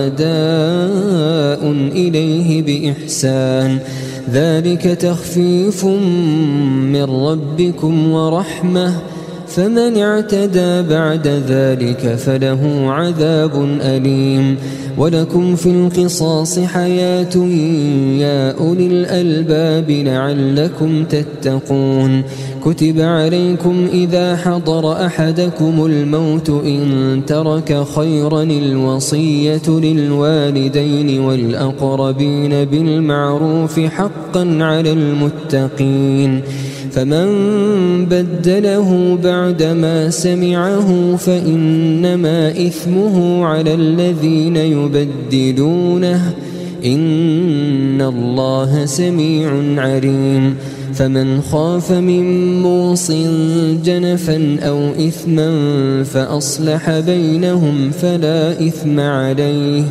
وأداء إليه بإحسان ذلك تخفيف من ربكم ورحمة فمن اعتدى بعد ذلك فله عذاب أليم ولكم في القصاص حياة يا أولي الألباب لعلكم تتقون كتب عليكم إذا حضر أحدكم الموت إن ترك خيرا الوصية للوالدين والأقربين بالمعروف حقا على المتقين فمن بدله بعدما سمعه فإنما إثمه على الذين يبدلونه إن الله سميع عليم فمن خاف من موص جنفا أو إثما فأصلح بينهم فلا إثم عليه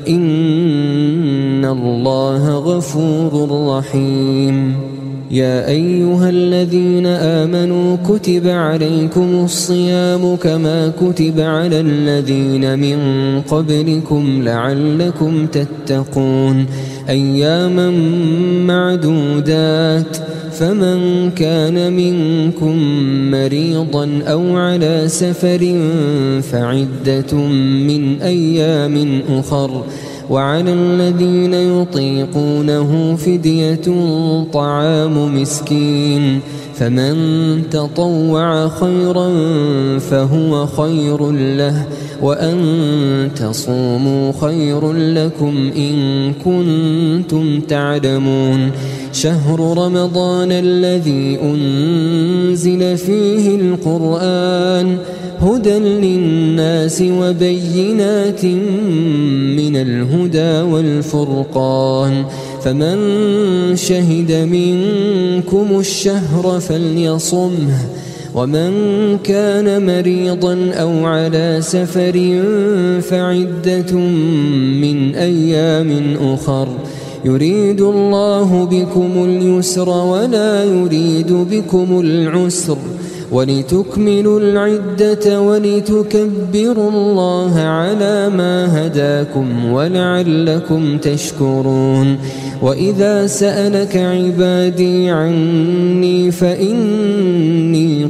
إن الله غفور رحيم يا أيها الذين آمنوا كتب عليكم الصيام كما كتب على الذين من قبلكم لعلكم تتقون أياما معدودات فمن كان منكم مريضا أو على سفر فعدة من أيام أخر وعلى الذين يطيقونه فدية طعام مسكين فمن تطوع خيرا فهو خير له وأن تصوموا خير لكم إن كنتم تعلمون شهر رمضان الذي أنزل فيه القرآن هدى للناس وبينات من الهدى والفرقان فمن شهد منكم الشهر فليصمه ومن كان مريضا أو على سفر فعدة من أيام أخر يريد الله بكم اليسر ولا يريد بكم العسر ولتكملوا العدة ولتكبروا الله على ما هداكم ولعلكم تشكرون. وإذا سألك عبادي عني فإني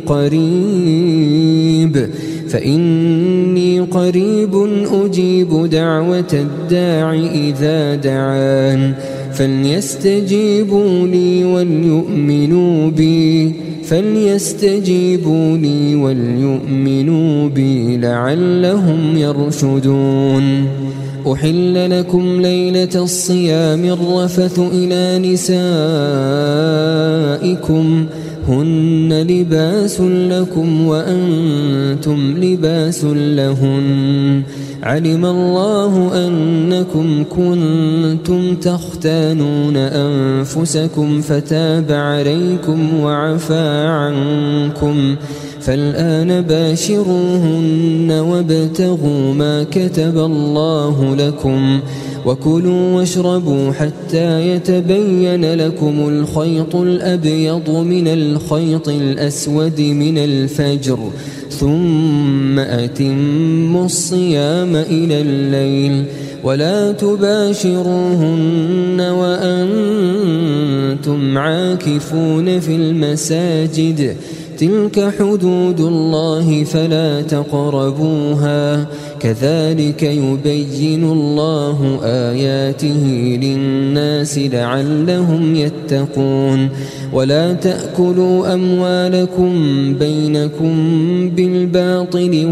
قريب أجيب دعوة الداع إذا دعان فليستجيبوا لي وليؤمنوا بي لعلهم يرشدون. أحل لكم ليلة الصيام الرفث إلى نسائكم هن لباس لكم وأنتم لباس لهن علم الله أنكم كنتم تختانون أنفسكم فتاب عليكم وعفى عنكم فالآن باشروهن وابتغوا ما كتب الله لكم وكلوا واشربوا حتى يتبين لكم الخيط الأبيض من الخيط الأسود من الفجر ثم أتموا الصيام إلى الليل ولا تباشروهن وأنتم عاكفون في المساجد تلك حدود الله فلا تقربوها كذلك يبين الله آياته للناس لعلهم يتقون. ولا تأكلوا أموالكم بينكم بالباطل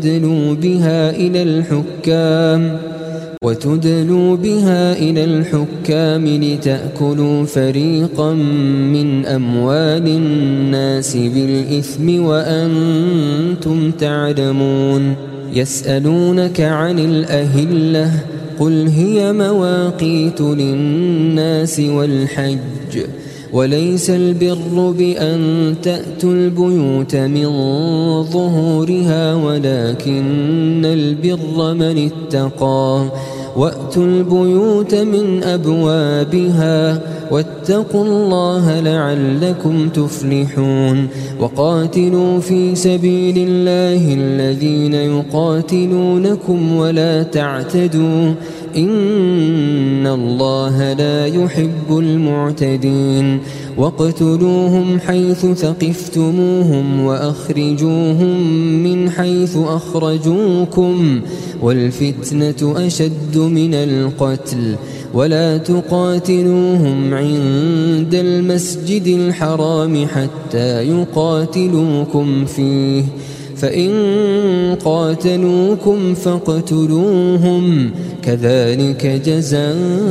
وتدلوا بها إلى الحكام لتأكلوا فريقا من أموال الناس بالإثم وأنتم تعلمون. يسألونك عن الأهلة قل هي مواقيت للناس والحج وليس البر بأن تأتوا البيوت من ظهورها ولكن البر من اتقى وأتوا البيوت من أبوابها واتقوا الله لعلكم تفلحون. وقاتلوا في سبيل الله الذين يقاتلونكم ولا تعتدوا إن الله لا يحب المعتدين. واقتلوهم حيث ثقفتموهم وأخرجوهم من حيث أخرجوكم والفتنة أشد من القتل ولا تقاتلوهم عند المسجد الحرام حتى يقاتلوكم فيه فإن قاتلوكم فاقتلوهم كذلك جزاء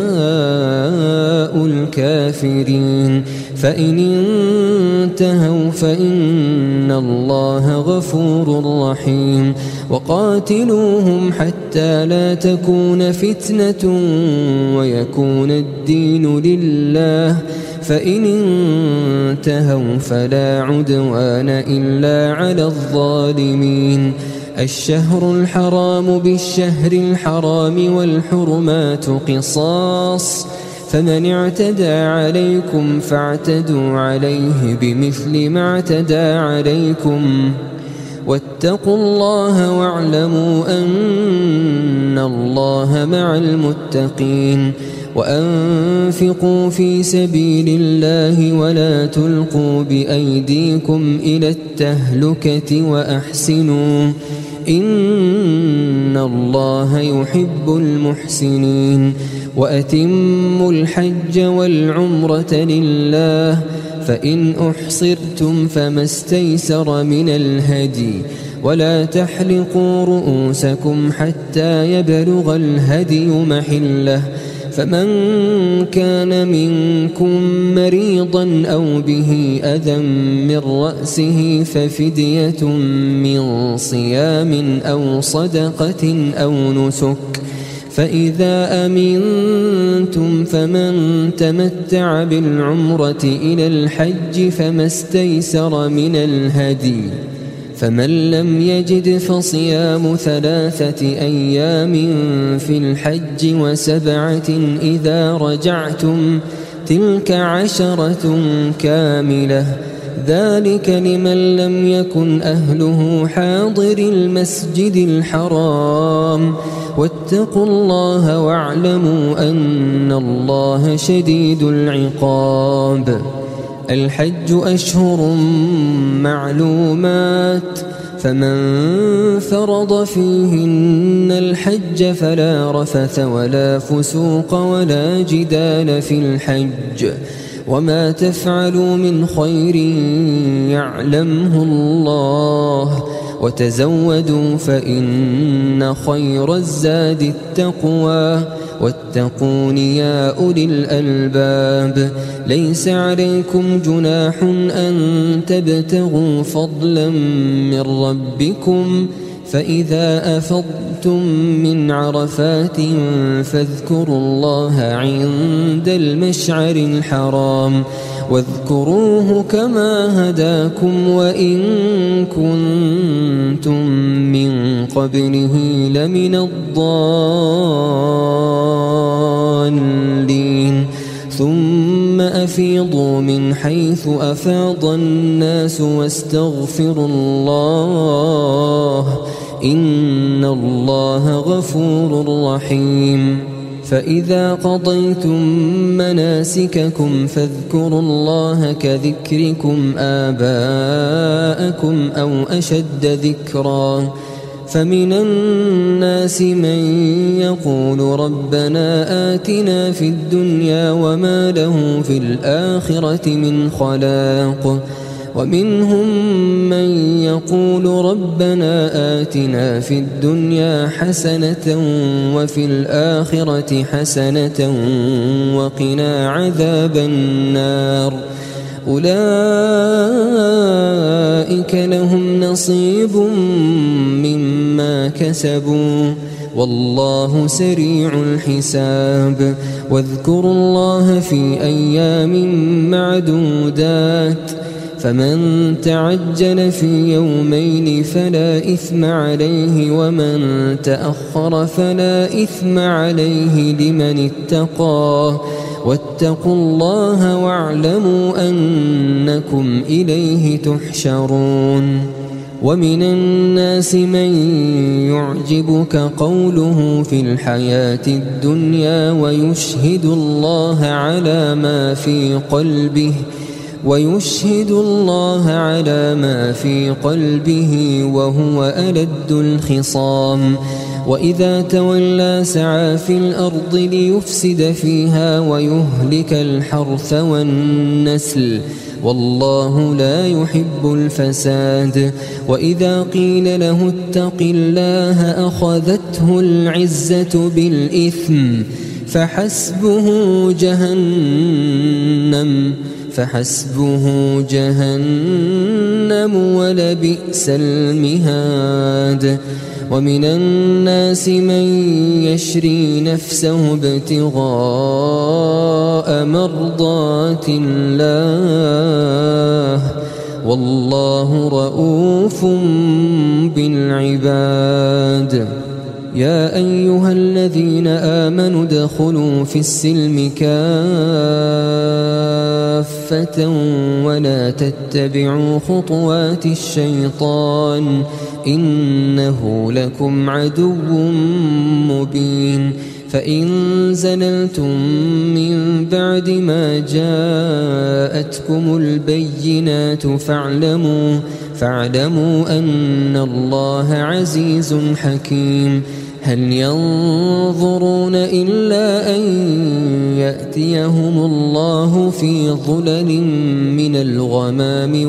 الكافرين. فإن انتهوا فإن الله غفور رحيم. وقاتلوهم حتى لا تكون فتنة ويكون الدين لله فإن انتهوا فلا عدوان إلا على الظالمين. الشهر الحرام بالشهر الحرام والحرمات قصاص فمن اعتدى عليكم فاعتدوا عليه بمثل ما اعتدى عليكم واتقوا الله واعلموا أن الله مع المتقين. وأنفقوا في سبيل الله ولا تلقوا بأيديكم إلى التهلكة وأحسنوا إن الله يحب المحسنين. وأتموا الحج والعمرة لله فإن أحصرتم فما استيسر من الهدي ولا تحلقوا رؤوسكم حتى يبلغ الهدي محله فمن كان منكم مريضا أو به أذى من رأسه ففدية من صيام أو صدقة أو نسك فإذا أمنتم فمن تمتع بالعمرة إلى الحج فما استيسر من الهدي فمن لم يجد فصيام 3 أيام في الحج و7 إذا رجعتم تلك 10 كاملة ذلك لمن لم يكن أهله حاضر المسجد الحرام واتقوا الله واعلموا أن الله شديد العقاب. الحج أشهر معلومات، فمن فرض فيهن الحج فلا رفث ولا فسوق ولا جدال في الحج، وما تفعلوا من خير يعلمه الله، وتزودوا فإن خير الزاد التقوى، واتقون يا أولي الألباب. ليس عليكم جناح أن تبتغوا فضلا من ربكم، فإذا أفضتم من عرفات فاذكروا الله عند المشعر الحرام، واذكروه كما هداكم وإن كنتم من قبله لمن الضالين. ثم أفيضوا من حيث أفاض الناس واستغفروا الله، إن الله غفور رحيم. فإذا قضيتم مناسككم فاذكروا الله كذكركم آباءكم أو أشد ذكرا. فمن الناس من يقول ربنا آتنا في الدنيا وما له في الآخرة من خلاق، ومنهم من يقول ربنا آتنا في الدنيا حسنة وفي الآخرة حسنة وقنا عذاب النار. أولئك لهم نصيب مما كسبوا والله سريع الحساب. واذكروا الله في أيام معدودات، فمن تعجل في يومين فلا إثم عليه، ومن تأخر فلا إثم عليه لمن اتقى. واتقوا الله واعلموا أنكم إليه تحشرون. ومن الناس من يعجبك قوله في الحياة الدنيا ويشهد الله على ما في قلبه وهو ألد الخصام. وإذا تولى سعى في الأرض ليفسد فيها ويهلك الحرث والنسل، والله لا يحب الفساد. وإذا قيل له اتق الله أخذته العزة بالإثم فحسبه جهنم ولبئس المهاد. ومن الناس من يشري نفسه ابتغاء مرضات الله، والله رؤوف بالعباد. يا أيها الذين آمنوا ادخلوا في السلم كافة ولا تتبعوا خطوات الشيطان، إنه لكم عدو مبين. فإن زللتم من بعد ما جاءتكم البينات فاعلموا أن الله عزيز حكيم. هل ينظرون إلا أن يأتيهم الله في ظلل من الغمام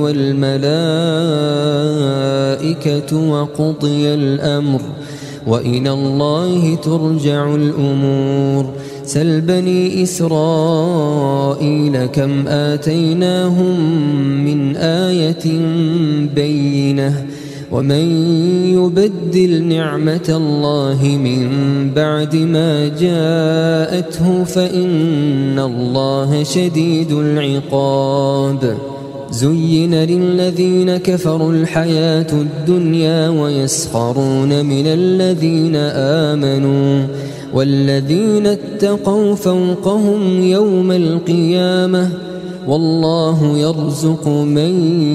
والملائكة وقضي الأمر وإلى الله ترجع الأمور. سل بني إسرائيل كم آتيناهم من آية بينة، ومن يبدل نعمة الله من بعد ما جاءته فإن الله شديد العقاب. زين للذين كفروا الحياة الدنيا ويسخرون من الذين آمنوا، والذين اتقوا فوقهم يوم القيامة والله يرزق من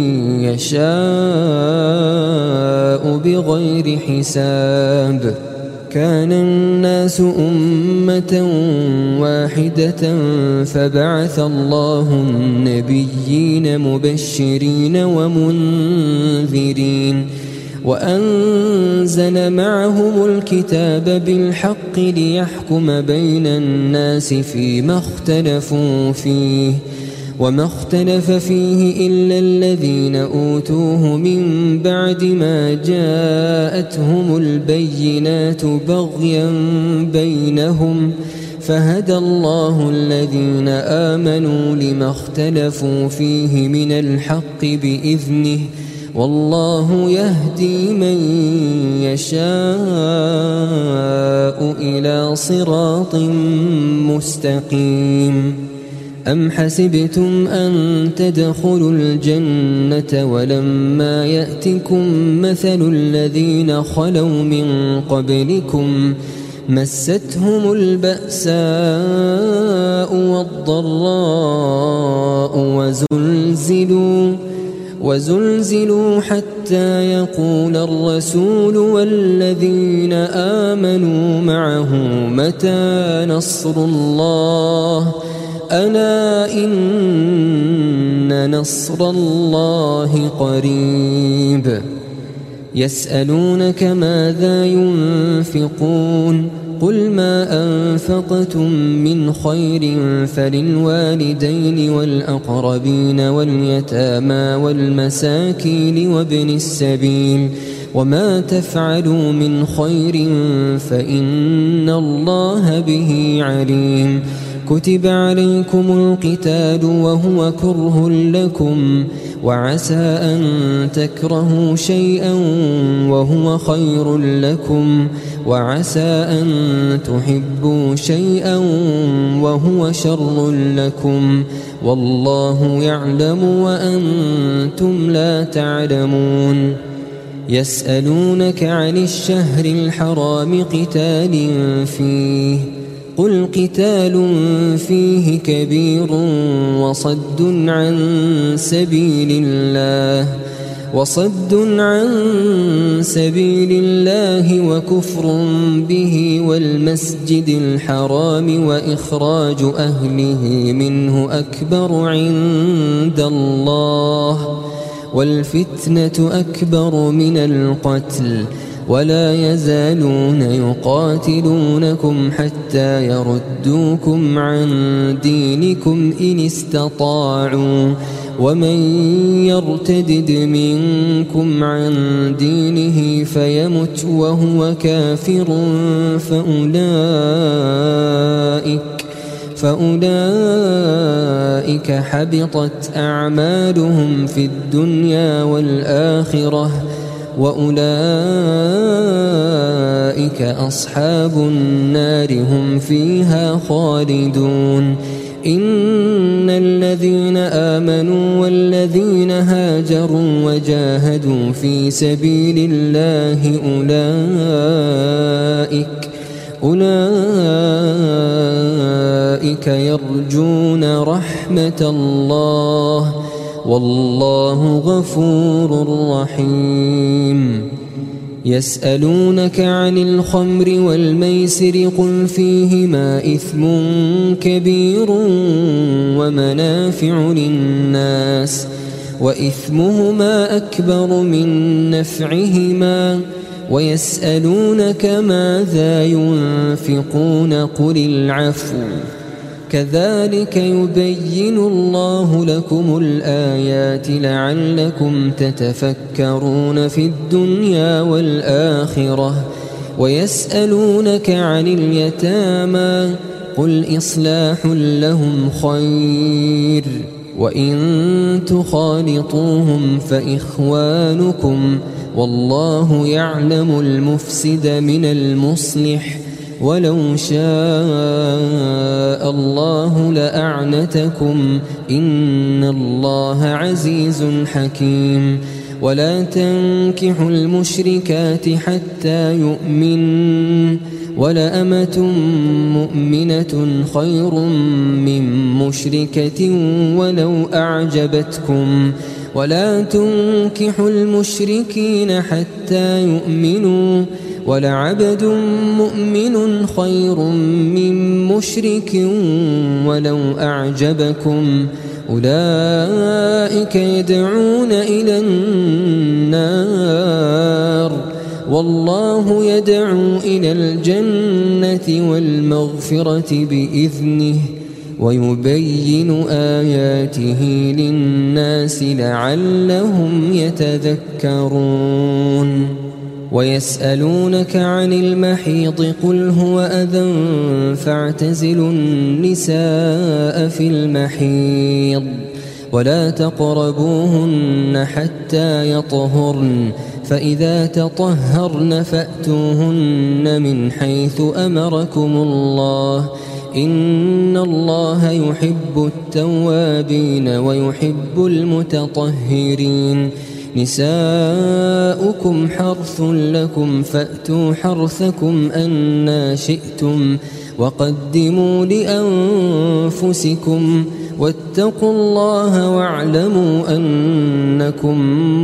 يشاء بغير حساب. كان الناس أمة واحدة فبعث الله النبيين مبشرين ومنذرين وأنزل معهم الكتاب بالحق ليحكم بين الناس فيما اختلفوا فيه وما اختلف فيه إلا الذين أوتوه من بعد ما جاءتهم البينات بغيا بينهم فهدى الله الذين آمنوا لما اختلفوا فيه من الحق بإذنه والله يهدي من يشاء إلى صراط مستقيم. أم حسبتم أن تدخلوا الجنة ولما يأتكم مثل الذين خلوا من قبلكم مستهم البأساء والضراء وزلزلوا حتى يقول الرسول والذين آمنوا معه متى نصر الله ألا إن نصر الله قريب. يسألونك ماذا ينفقون قل ما أنفقتم من خير فللوالدين والأقربين واليتامى والمساكين وابن السبيل وما تفعلوا من خير فإن الله به عليم. كتب عليكم القتال وهو كره لكم وعسى أن تكرهوا شيئا وهو خير لكم وعسى أن تحبوا شيئا وهو شر لكم والله يعلم وأنتم لا تعلمون. يسألونك عن الشهر الحرام قتال فيه قل قتال فيه كبير وصد عن سبيل الله وكفر به والمسجد الحرام وإخراج أهله منه أكبر عند الله والفتنة أكبر من القتل ولا يزالون يقاتلونكم حتى يردوكم عن دينكم إن استطاعوا ومن يرتدد منكم عن دينه فيمت وهو كافر فأولئك حبطت أعمالهم في الدنيا والآخرة وأولئك أصحاب النار هم فيها خالدون. إن الذين آمنوا والذين هاجروا وجاهدوا في سبيل الله أولئك يرجون رحمة الله والله غفور رحيم. يسألونك عن الخمر والميسر قل فيهما إثم كبير ومنافع للناس وإثمهما أكبر من نفعهما ويسألونك ماذا ينفقون قل العفو كذلك يبين الله لكم الآيات لعلكم تتفكرون في الدنيا والآخرة. ويسألونك عن اليتامى قل إصلاح لهم خير وإن تخالطوهم فإخوانكم والله يعلم المفسد من المصلح ولو شاء الله لأعنتكم إن الله عزيز حكيم. ولا تنكحوا المشركات حتى يؤمن ولأمة مؤمنة خير من مشركة ولو أعجبتكم ولا تنكحوا المشركين حتى يؤمنوا ولعبد مؤمن خير من مشرك ولو أعجبكم أولئك يدعون إلى النار والله يدعو إلى الجنة والمغفرة بإذنه ويبين آياته للناس لعلهم يتذكرون ويسألونك عن المحيض قل هو أذى فاعتزلوا النساء في المحيض ولا تقربوهن حتى يطهرن فإذا تطهرن فأتوهن من حيث أمركم الله إن الله يحب التوابين ويحب المتطهرين نساؤكم حرث لكم فأتوا حرثكم أنى شئتم وقدموا لأنفسكم واتقوا الله واعلموا أنكم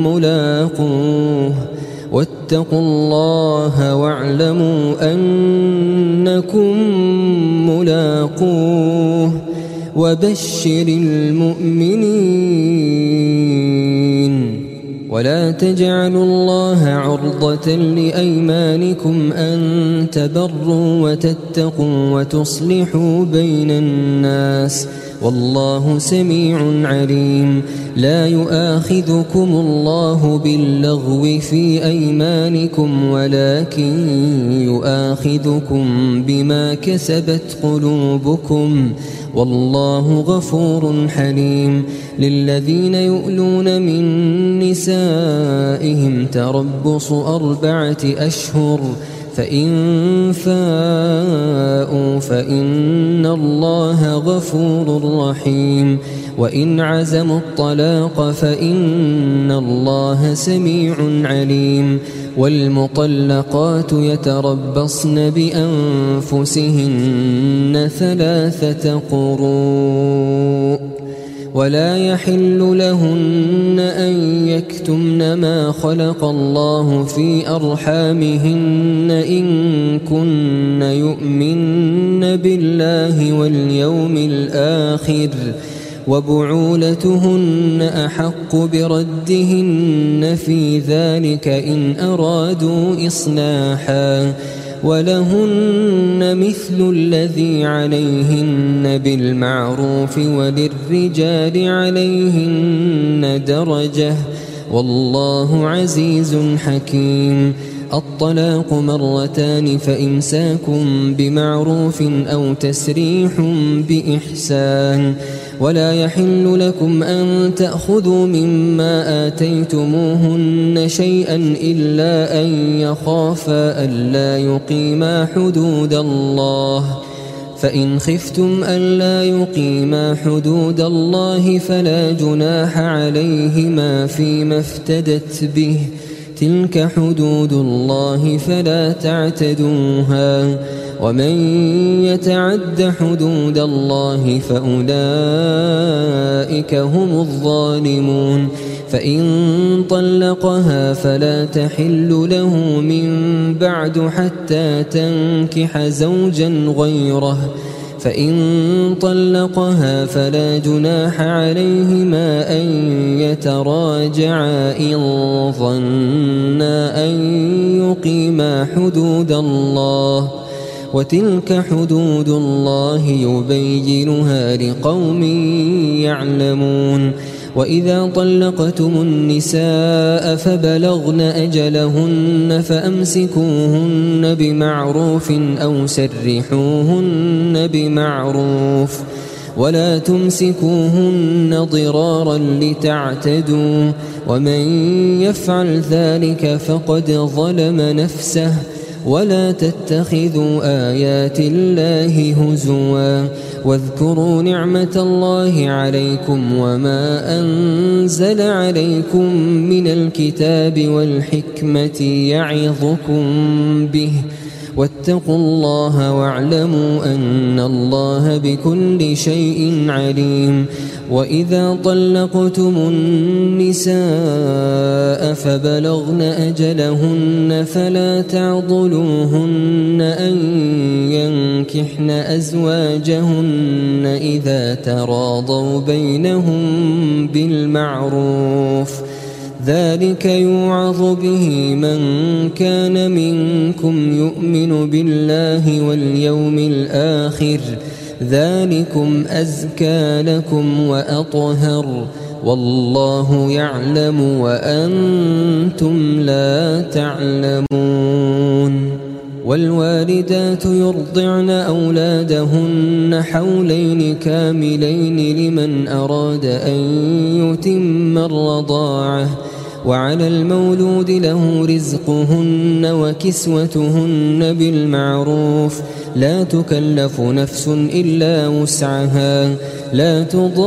ملاقوه وبشر المؤمنين ولا تجعلوا الله عرضة لأيمانكم أن تبروا وتتقوا وتصلحوا بين الناس والله سميع عليم لا يؤاخذكم الله باللغو في أيمانكم ولكن يؤاخذكم بما كسبت قلوبكم والله غفور حليم للذين يؤلون من نسائهم تربص 4 أشهر فإن فاءوا فإن الله غفور رحيم وإن عزموا الطلاق فإن الله سميع عليم والمطلقات يتربصن بأنفسهن 3 قروء ولا يحل لهن أن يكتمن ما خلق الله في أرحامهن إن كن يؤمن بالله واليوم الآخر وبعولتهن أحق بردهن في ذلك إن أرادوا إصلاحا ولهن مثل الذي عليهن بالمعروف وللرجال عليهن درجة والله عزيز حكيم الطلاق 2 فإمساكم بمعروف أو تسريح بإحسان ولا يحل لكم أن تأخذوا مما آتيتموهن شيئا إلا أن يخافا ألا يقيما حدود الله فإن خفتم ألا يقيما حدود الله فلا جناح عليهما فيما افتدت به تلك حدود الله فلا تعتدوها ومن يتعد حدود الله فأولئك هم الظالمون فإن طلقها فلا تحل له من بعد حتى تنكح زوجا غيره فإن طلقها فلا جناح عليهما أن يتراجعا إن ظنا أن يقيما حدود الله وتلك حدود الله يبينها لقوم يعلمون وإذا طلقتم النساء فبلغن أجلهن فأمسكوهن بمعروف أو سرحوهن بمعروف ولا تمسكوهن ضرارا لتعتدوا ومن يفعل ذلك فقد ظلم نفسه ولا تتخذوا آيات الله هزوا واذكروا نعمة الله عليكم وما أنزل عليكم من الكتاب والحكمة يعظكم به واتقوا الله واعلموا أن الله بكل شيء عليم. وإذا طلقتم النساء فبلغن أجلهن فلا تعضلوهن أن ينكحن أزواجهن إذا تراضوا بينهم بالمعروف، ذلك يوعظ به من كان منكم يؤمن بالله واليوم الآخر، ذلكم أزكى لكم وأطهر، والله يعلم وأنتم لا تعلمون. والوالدات يرضعن أولادهن حولين كاملين لمن أراد أن يتم الرضاعة، وعلى المولود له رزقهن وكسوتهن بالمعروف، لا تكلف نفس إلا وسعها، لا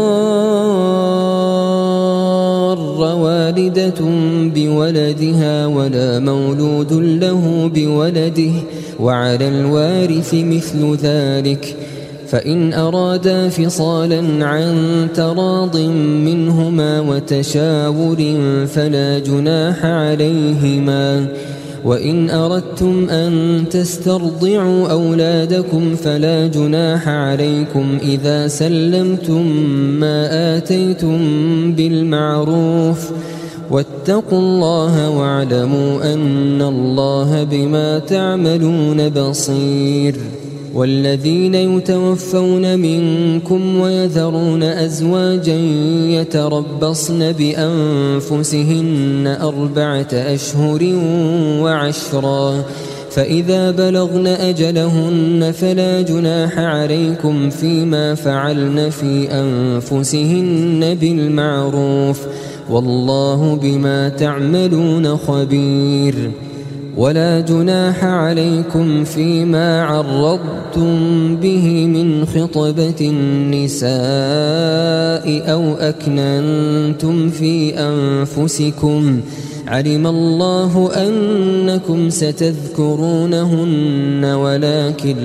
تضار والدة بولدها ولا مولود له بولده، وعلى الوارث مثل ذلك، فإن أرادا فصالا عن تراض منهما وتشاور فلا جناح عليهما. وإن أردتم أن تسترضعوا أولادكم فلا جناح عليكم إذا سلمتم ما آتيتم بالمعروف، واتقوا الله واعلموا أن الله بما تعملون بصير. والذين يتوفون منكم ويذرون أزواجا يتربصن بأنفسهن 4 أشهر وعشرا، فإذا بلغن أجلهن فلا جناح عليكم فيما فعلن في أنفسهن بالمعروف، والله بما تعملون خبير. ولا جناح عليكم فيما عرضتم به من خطبة النساء أو أكننتم في أنفسكم، علم الله أنكم ستذكرونهن ولكن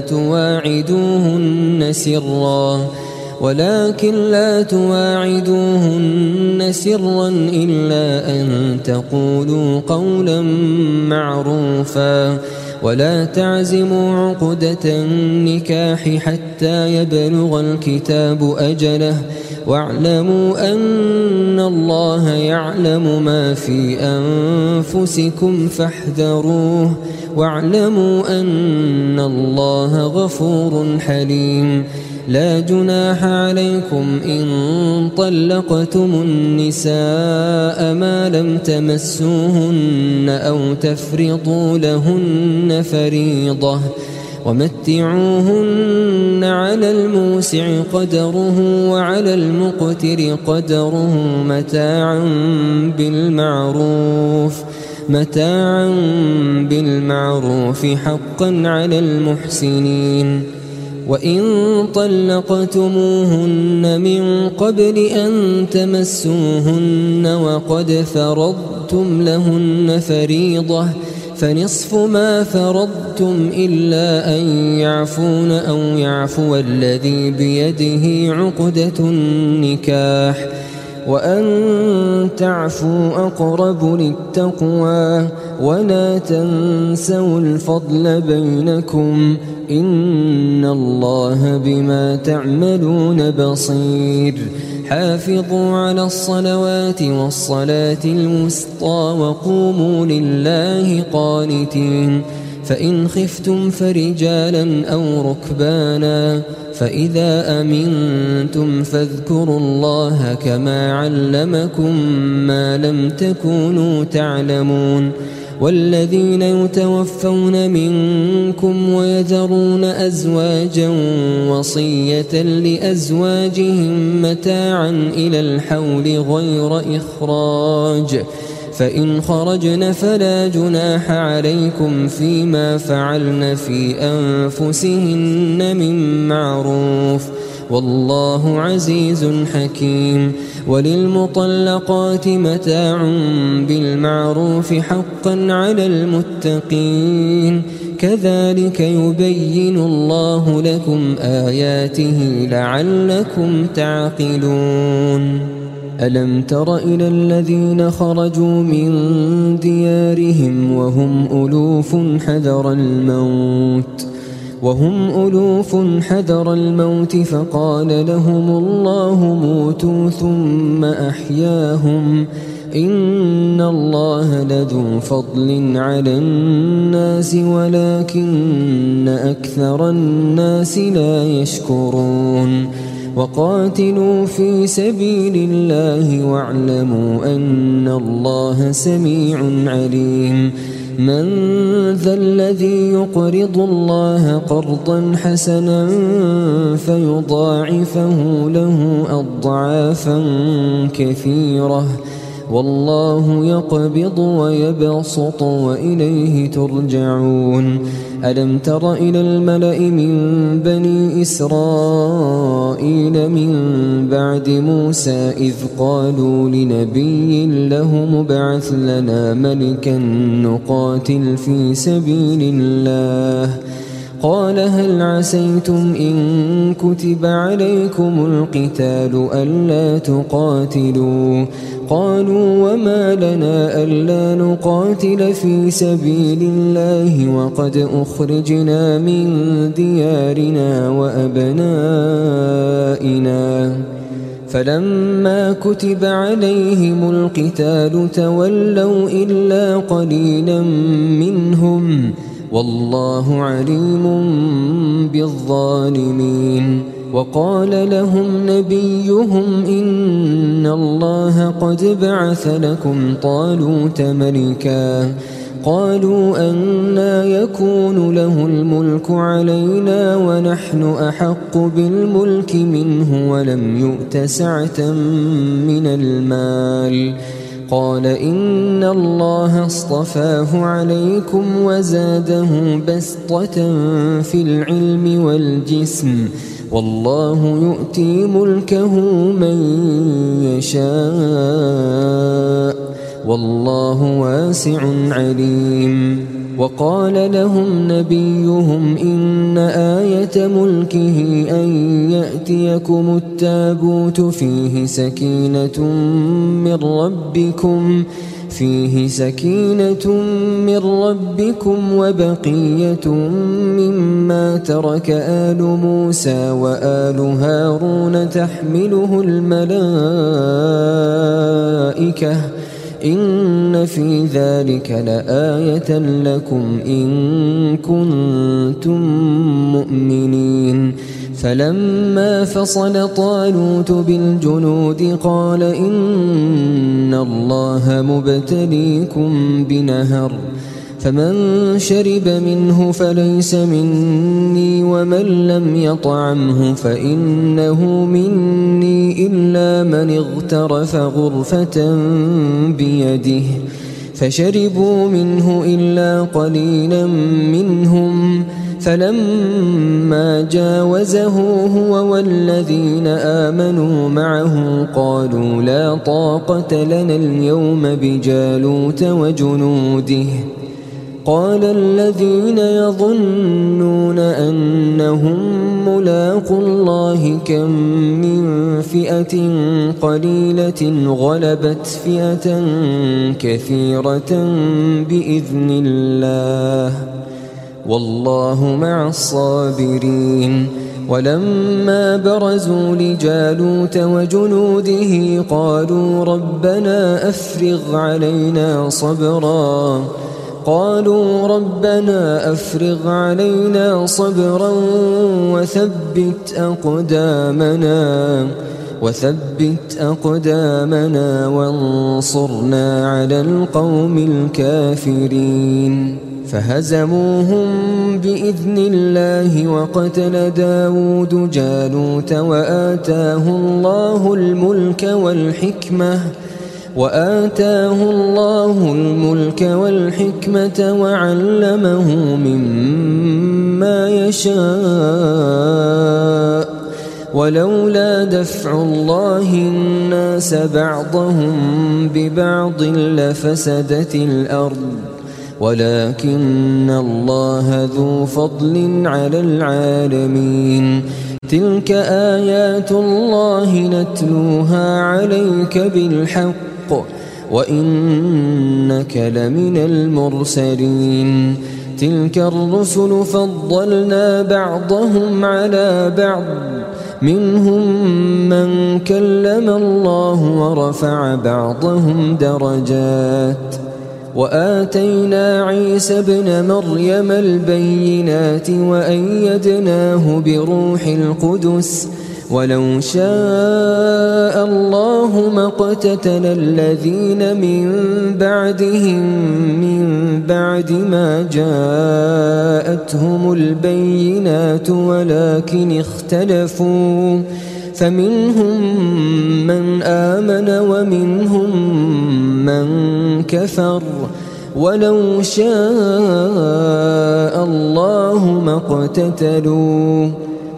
لا تواعدوهن سرا إلا أن تقولوا قولا معروفا، ولا تعزموا عقدة النكاح حتى يبلغ الكتاب أجله، واعلموا أن الله يعلم ما في أنفسكم فاحذروه، واعلموا أن الله غفور حليم. لا جناح عليكم إن طلقتم النساء ما لم تمسوهن أو تفرضوا لهن فريضة، ومتعوهن على الموسع قدره وعلى المقتر قدره متاعا بالمعروف حقا على المحسنين. وإن طلقتموهن من قبل أن تمسوهن وقد فرضتم لهن فريضة فنصف ما فرضتم إلا أن يعفون أو يعفو الذي بيده عقدة النكاح، وأن تعفوا أقرب للتقوى، ولا تنسوا الفضل بينكم، إن الله بما تعملون بصير. حافظوا على الصلوات والصلاة الوسطى وقوموا لله قانتين، فإن خفتم فرجالا أو ركبانا، فإذا أمنتم فاذكروا الله كما علمكم ما لم تكونوا تعلمون. والذين يتوفون منكم ويذرون أزواجا وصية لأزواجهم متاعا إلى الحول غير إخراج، فإن خرجن فلا جناح عليكم فيما فعلن في أنفسهن من معروف والله عزيز حكيم. وللمطلقات متاع بالمعروف حقا على المتقين كذلك يبين الله لكم آياته لعلكم تعقلون. ألم تر إلى الذين خرجوا من ديارهم وهم ألوف حذر الموت فقال لهم الله موتوا ثم أحياهم إن الله لذو فضل على الناس ولكن أكثر الناس لا يشكرون. وقاتلوا في سبيل الله واعلموا أن الله سميع عليم. من ذا الذي يقرض الله قرضا حسنا فيضاعفه له أضعافا كثيرة والله يقبض ويبسط وإليه ترجعون. ألم تر إلى الملأ من بني إسرائيل من بعد موسى إذ قالوا لنبي له مبعث لنا ملكا نقاتل في سبيل الله قال هل عسيتم إن كتب عليكم القتال ألا تقاتلوا قالوا وما لنا ألا نقاتل في سبيل الله وقد أخرجنا من ديارنا وأبنائنا فلما كتب عليهم القتال تولوا إلا قليلا منهم والله عليم بالظالمين. وقال لهم نبيهم إن الله قد بعث لكم طالوت ملكا قالوا أنى يكون له الملك علينا ونحن أحق بالملك منه ولم يؤت سعة من المال قال إن الله اصطفاه عليكم وزاده بسطة في العلم والجسم والله يؤتي ملكه من يشاء والله واسع عليم. وقال لهم نبيهم إن آية ملكه أن يأتيكم التابوت فيه سكينة من ربكم وبقية مما ترك آل موسى وآل هارون تحمله الملائكة إن في ذلك لآية لكم إن كنتم مؤمنين. فلما فصل طالوت بالجنود قال إن الله مبتليكم بنهر فمن شرب منه فليس مني ومن لم يطعمه فإنه مني إلا من اغترف غرفة بيده فشربوا منه إلا قليلا منهم فلما جاوزه هو والذين آمنوا معه قالوا لا طاقة لنا اليوم بجالوت وجنوده قال الذين يظنون أنهم ملاقو الله كم من فئة قليلة غلبت فئة كثيرة بإذن الله والله مع الصابرين. ولما برزوا لجالوت وجنوده قالوا ربنا أفرغ علينا صبرا وثبت أقدامنا وانصرنا على القوم الكافرين. فهزموهم بإذن الله وقتل داود جالوت وآتاه الله الملك وآتاه الله الملك والحكمة وعلمه مما يشاء ولولا دفع الله الناس بعضهم ببعض لفسدت الأرض ولكن الله ذو فضل على العالمين تلك آيات الله نتلوها عليك بالحق وإنك لمن المرسلين تلك الرسل فضلنا بعضهم على بعض منهم من كلم الله ورفع بعضهم درجات وآتينا عيسى ابن مريم البينات وأيدناه بروح القدس ولو شاء الله ما اقتتل الذين من بعدهم من بعد ما جاءتهم البينات ولكن اختلفوا فمنهم من آمن ومنهم من كفر ولو شاء الله ما اقتتلوا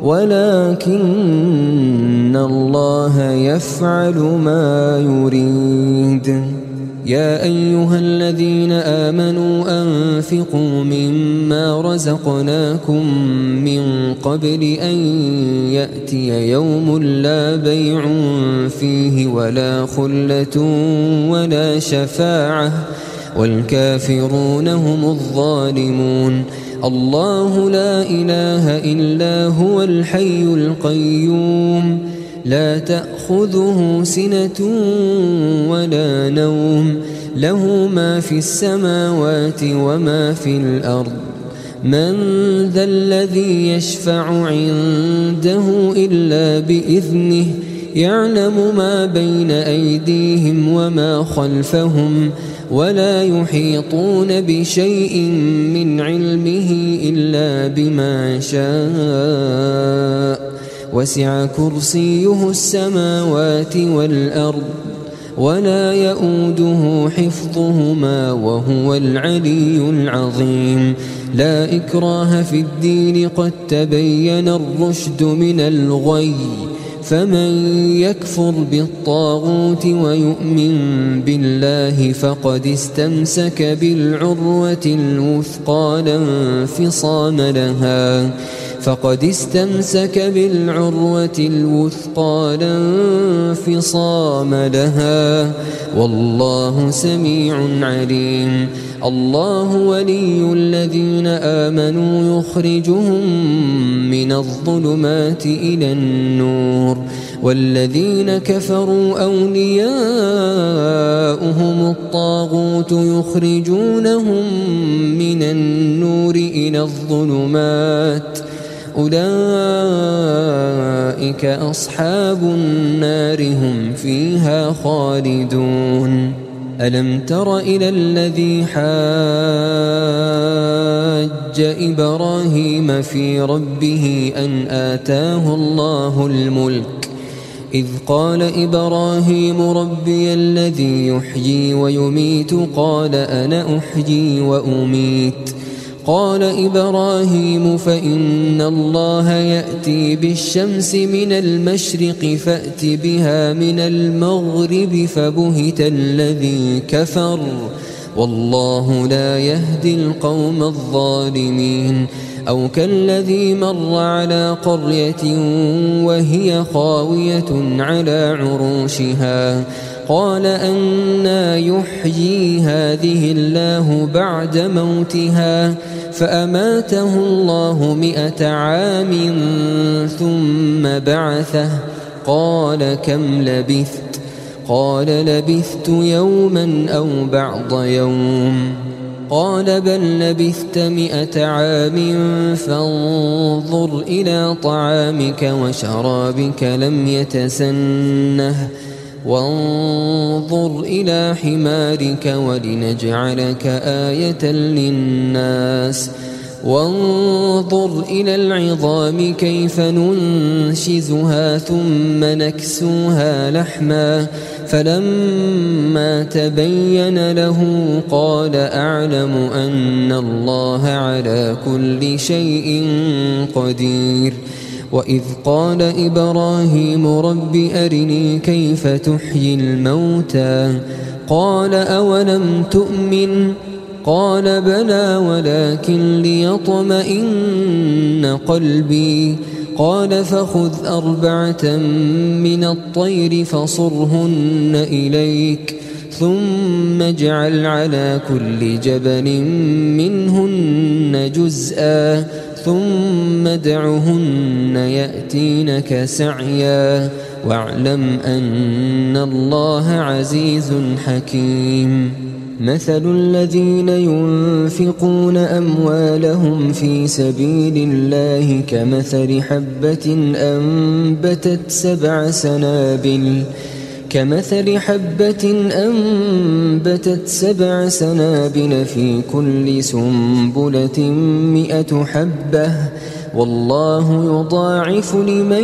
ولكن الله يفعل ما يريد يا أيها الذين آمنوا أنفقوا مما رزقناكم من قبل أن يأتي يوم لا بيع فيه ولا خلة ولا شفاعة والكافرون هم الظالمون الله لا إله إلا هو الحي القيوم لا تأخذه سنة ولا نوم له ما في السماوات وما في الأرض من ذا الذي يشفع عنده إلا بإذنه يعلم ما بين أيديهم وما خلفهم ولا يحيطون بشيء من علمه إلا بما شاء وسع كرسيه السماوات والأرض ولا يؤوده حفظهما وهو العلي العظيم لا إكراه في الدين قد تبين الرشد من الغي فمن يكفر بالطاغوت ويؤمن بالله فقد استمسك بالعروة الوثقى لا انفصام لها فقد استمسك بالعروة الوثقى لا انفصام لها والله سميع عليم الله ولي الذين آمنوا يخرجهم من الظلمات إلى النور والذين كفروا أولياؤهم الطاغوت يخرجونهم من النور إلى الظلمات أولئك أصحاب النار هم فيها خالدون ألم تر إلى الذي حاج إبراهيم في ربه أن آتاه الله الملك إذ قال إبراهيم ربي الذي يحيي ويميت قال أنا أحيي وأميت قال إبراهيم فإن الله يأتي بالشمس من المشرق فأت بها من المغرب فبهت الذي كفر والله لا يهدي القوم الظالمين أو كالذي مر على قرية وهي خاوية على عروشها قال أنى يحيي هذه الله بعد موتها فأماته الله 100 عام ثم بعثه قال كم لبثت قال لبثت يوما أو بعض يوم قال بل لبثت 100 عام فانظر إلى طعامك وشرابك لم يتسنه وانظر إلى حمارك ولنجعلك آية للناس وانظر إلى العظام كيف ننشزها ثم نكسوها لحما فلما تبين له قال أعلم أن الله على كل شيء قدير. وإذ قال إبراهيم رب أرني كيف تحيي الموتى قال أولم تؤمن قال بلى ولكن ليطمئن قلبي قال فخذ 4 من الطير فصرهن إليك ثم اجعل على كل جبل منهن جزءا ثم ادعهن يأتينك سعيا واعلم أن الله عزيز حكيم. مثل الذين ينفقون أموالهم في سبيل الله كمثل حبة أنبتت 7 سنابل في كل سنبلة 100 حبة والله يضاعف لمن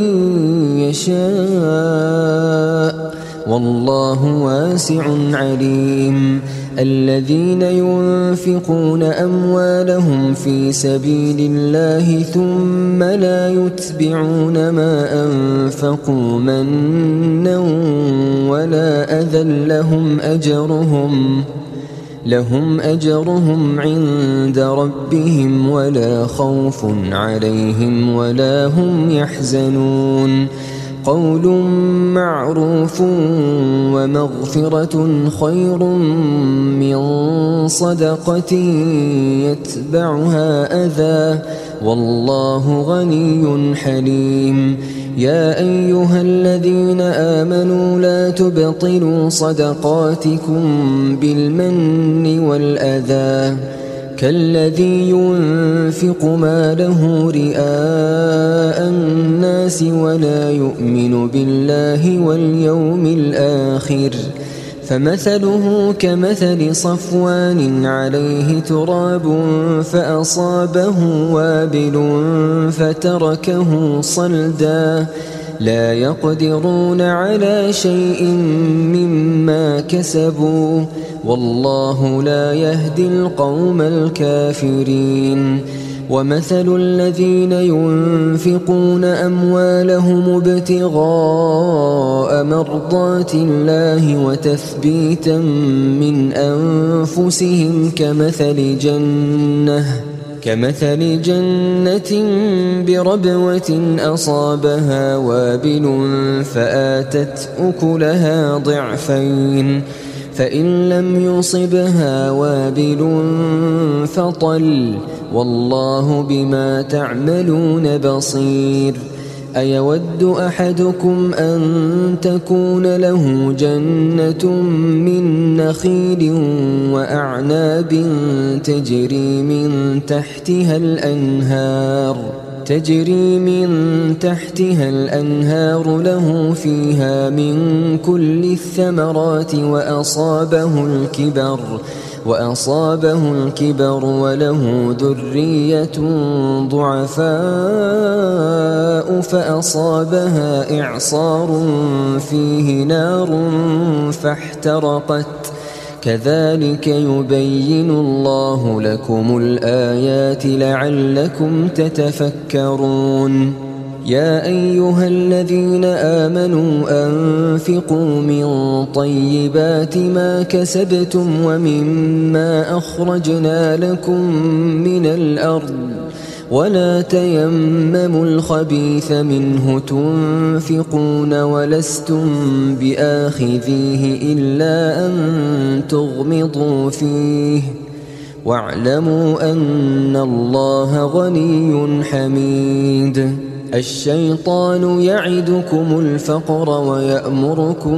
يشاء والله واسع عليم. الذين ينفقون أموالهم في سبيل الله ثم لا يتبعون ما أنفقوا منا ولا أذى لهم أجرهم عند ربهم ولا خوف عليهم ولا هم يحزنون. قول معروف ومغفرة خير من صدقة يتبعها أذى والله غني حليم. يا أيها الذين آمنوا لا تبطلوا صدقاتكم بالمن والأذى كالذي ينفق ماله رئاء الناس ولا يؤمن بالله واليوم الآخر فمثله كمثل صفوان عليه تراب فأصابه وابل فتركه صلدا لا يقدرون على شيء مما كسبوا والله لا يهدي القوم الكافرين. ومثل الذين ينفقون أموالهم ابتغاء مرضات الله وتثبيتا من أنفسهم كمثل جنة بربوة أصابها وابل فآتت أكلها ضعفين فإن لم يصبها وابل فطل والله بما تعملون بصير. أيود أحدكم أن تكون له جنة من نخيل وأعناب تجري من تحتها الأنهار له فيها من كل الثمرات وأصابه الكبر وله ذرية ضعفاء فأصابها إعصار فيه نار فاحترقت كذلك يبين الله لكم الآيات لعلكم تتفكرون. يا أيها الذين آمنوا أنفقوا من طيبات ما كسبتم ومما أخرجنا لكم من الأرض ولا تيمموا الخبيث منه تنفقون ولستم بآخذيه إلا أن تغمضوا فيه واعلموا أن الله غني حميد. الشيطان يعدكم الفقر ويأمركم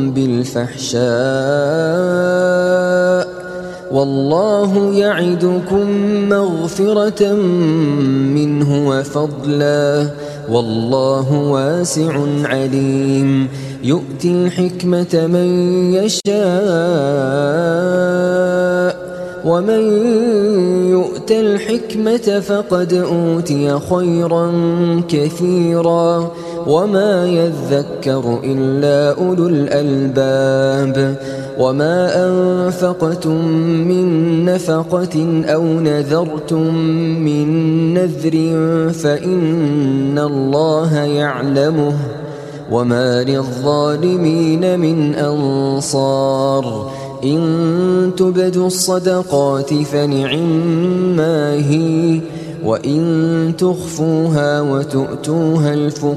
بالفحشاء والله يعدكم مغفرة منه وفضلا والله واسع عليم. يؤتي الحكمة من يشاء ومن يؤت الحكمة فقد أوتي خيرا كثيرا وما يذكر إلا أولو الألباب وما أنفقتم من نفقة أو نذرتم من نذر فإن الله يعلمه وما للظالمين من أنصار إن تبدوا الصدقات فنعما هي وإن تخفوها وتؤتوها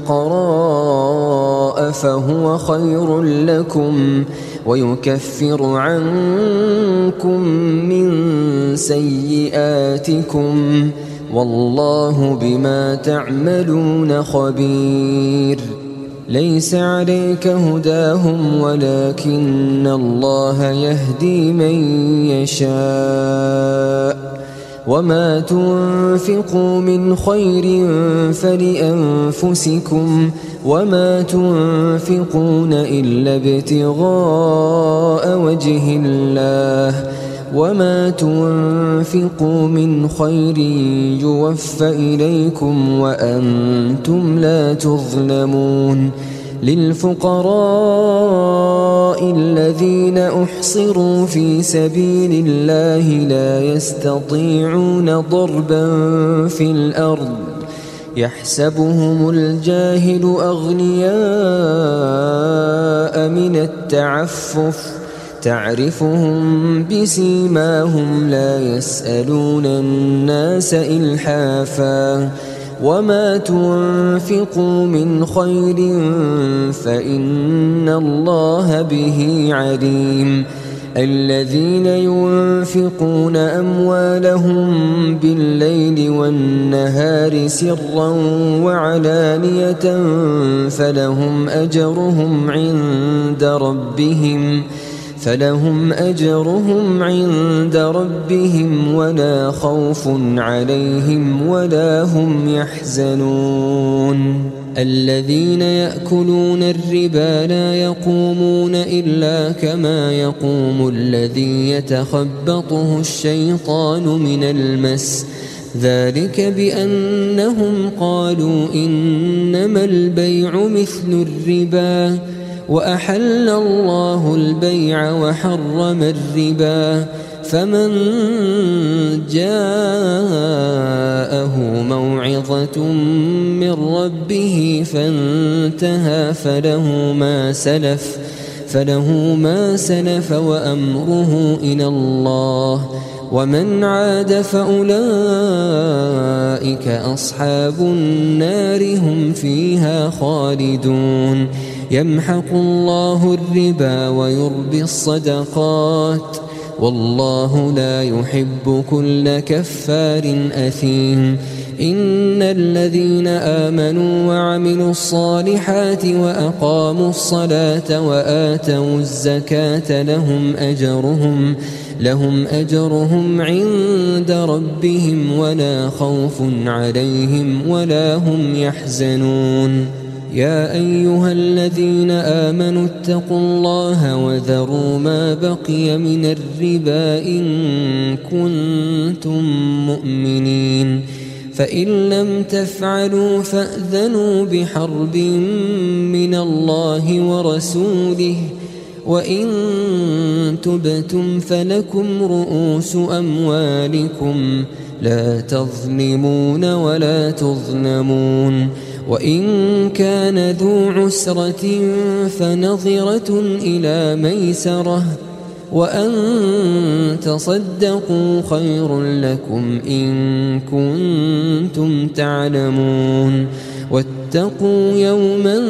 الفقراء فهو خير لكم ويكفر عنكم من سيئاتكم والله بما تعملون خبير ليس عليك هداهم ولكن الله يهدي من يشاء وما تنفقوا من خير فلأنفسكم وما تنفقون إلا ابتغاء وجه الله وما تنفقوا من خير يوفى إليكم وأنتم لا تظلمون للفقراء الذين أحصروا في سبيل الله لا يستطيعون ضربا في الأرض يحسبهم الجاهل أغنياء من التعفف تعرفهم بسيماهم لا يسألون الناس إلحافا وما تنفقوا من خير فإن الله به عليم الذين ينفقون أموالهم بالليل والنهار سرا وعلانية فلهم أجرهم عند ربهم ولا خوف عليهم ولا هم يحزنون الذين يأكلون الربا لا يقومون إلا كما يقوم الذي يتخبطه الشيطان من المس ذلك بأنهم قالوا إنما البيع مثل الربا وأحل الله البيع وحرم الربا فمن جاءه موعظة من ربه فانتهى فله ما سلف وأمره إلى الله ومن عاد فأولئك أصحاب النار هم فيها خالدون يمحق الله الربا ويربي الصدقات والله لا يحب كل كفار أثيم إن الذين آمنوا وعملوا الصالحات وأقاموا الصلاة وآتوا الزكاة لهم أجرهم عند ربهم ولا خوف عليهم ولا هم يحزنون يا أيها الذين آمنوا اتقوا الله وذروا ما بقي من الربا إن كنتم مؤمنين فإن لم تفعلوا فأذنوا بحرب من الله ورسوله وإن تبتم فلكم رؤوس أموالكم لا تظلمون ولا تظلمون وإن كان ذو عسرة فنظرة إلى ميسرة وأن تصدقوا خير لكم إن كنتم تعلمون واتقوا يوما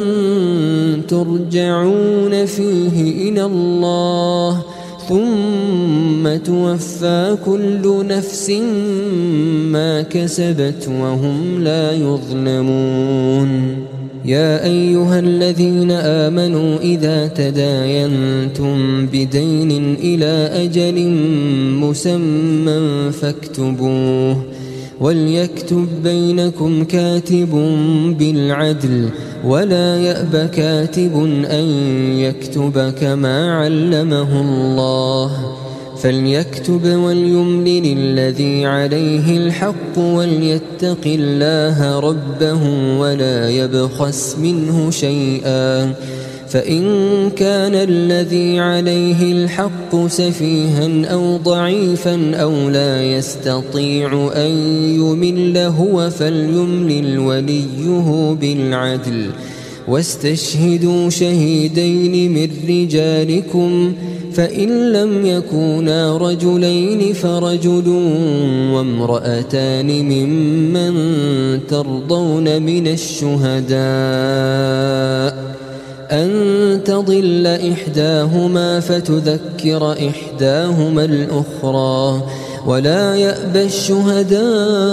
ترجعون فيه إلى الله ثم توفى كل نفس ما كسبت وهم لا يظلمون يا أيها الذين آمنوا إذا تداينتم بدين إلى أجل مسمى فاكتبوه وليكتب بينكم كاتب بالعدل ولا يأب كاتب أن يكتب كما علمه الله فليكتب وليملل الذي عليه الحق وليتق الله ربه ولا يبخس منه شيئا. فإن كان الذي عليه الحق سفيها أو ضعيفا أو لا يستطيع أن يمل هو فليملل وليه بالعدل، واستشهدوا شهيدين من رجالكم، فإن لم يكونا رجلين فرجل وامرأتان ممن ترضون من الشهداء أن تضل إحداهما فتذكر إحداهما الأخرى، ولا يأبى الشهداء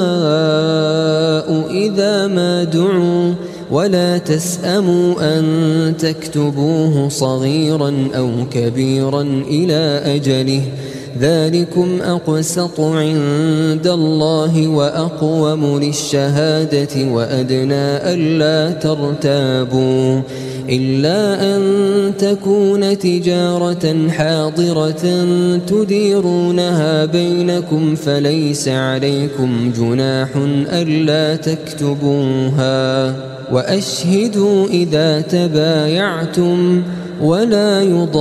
إذا ما دعوا، ولا تسأموا أن تكتبوه صغيرا أو كبيرا إلى أجله، ذلكم أقسط عند الله وأقوم للشهادة وأدنى ألا ترتابوا، إلا أن تكون تجارة حاضرة تديرونها بينكم فليس عليكم جناح ألا تكتبوها، وأشهدوا إذا تبايعتم، ولا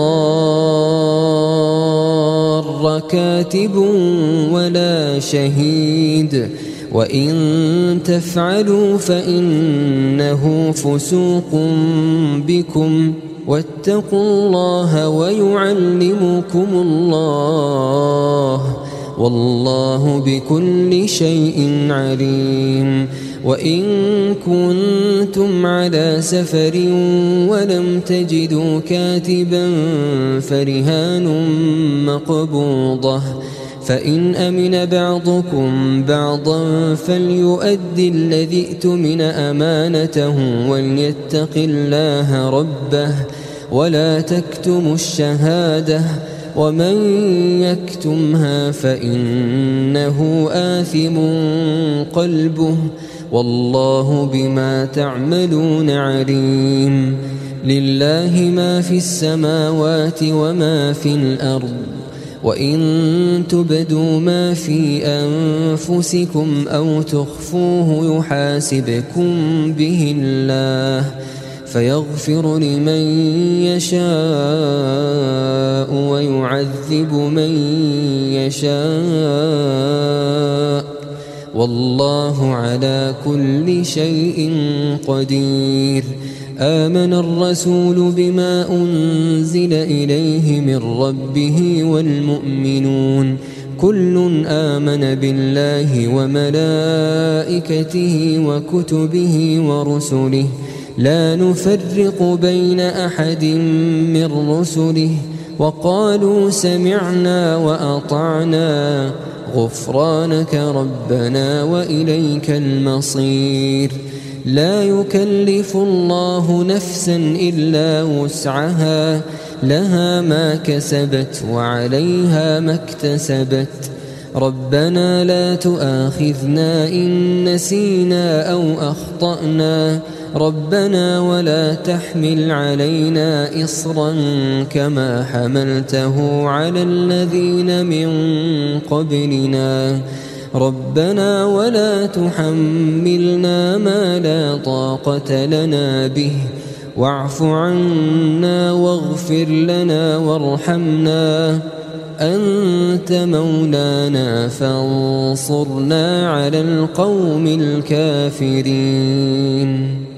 يضار كاتب ولا شهيد، وإن تفعلوا فإنه فسوق بكم، واتقوا الله ويعلمكم الله، والله بكل شيء عليم. وإن كنتم على سفر ولم تجدوا كاتبا فرهان مقبوضة، فإن أمن بعضكم بعضا فليؤدي الذي اؤتمن أمانته وليتق الله ربه، ولا تكتموا الشهادة، ومن يكتمها فإنه آثم قلبه، والله بما تعملون عليم. لله ما في السماوات وما في الأرض، وإن تبدوا ما في أنفسكم أو تخفوه يحاسبكم به الله، فيغفر لمن يشاء ويعذب من يشاء، والله على كل شيء قدير. آمن الرسول بما أنزل إليه من ربه والمؤمنون كل آمن بالله وملائكته وكتبه ورسله لا نفرق بين أحد من رسله، وقالوا سمعنا وأطعنا غفرانك ربنا وإليك المصير. لا يكلف الله نفسا إلا وسعها، لها ما كسبت وعليها ما اكتسبت. ربنا لا تؤاخذنا إن نسينا أو أخطأنا، ربنا ولا تحمل علينا إصرا كما حملته على الذين من قبلنا، ربنا ولا تحملنا ما لا طاقة لنا به، واعف عنا واغفر لنا وارحمنا، أنت مولانا فانصرنا على القوم الكافرين.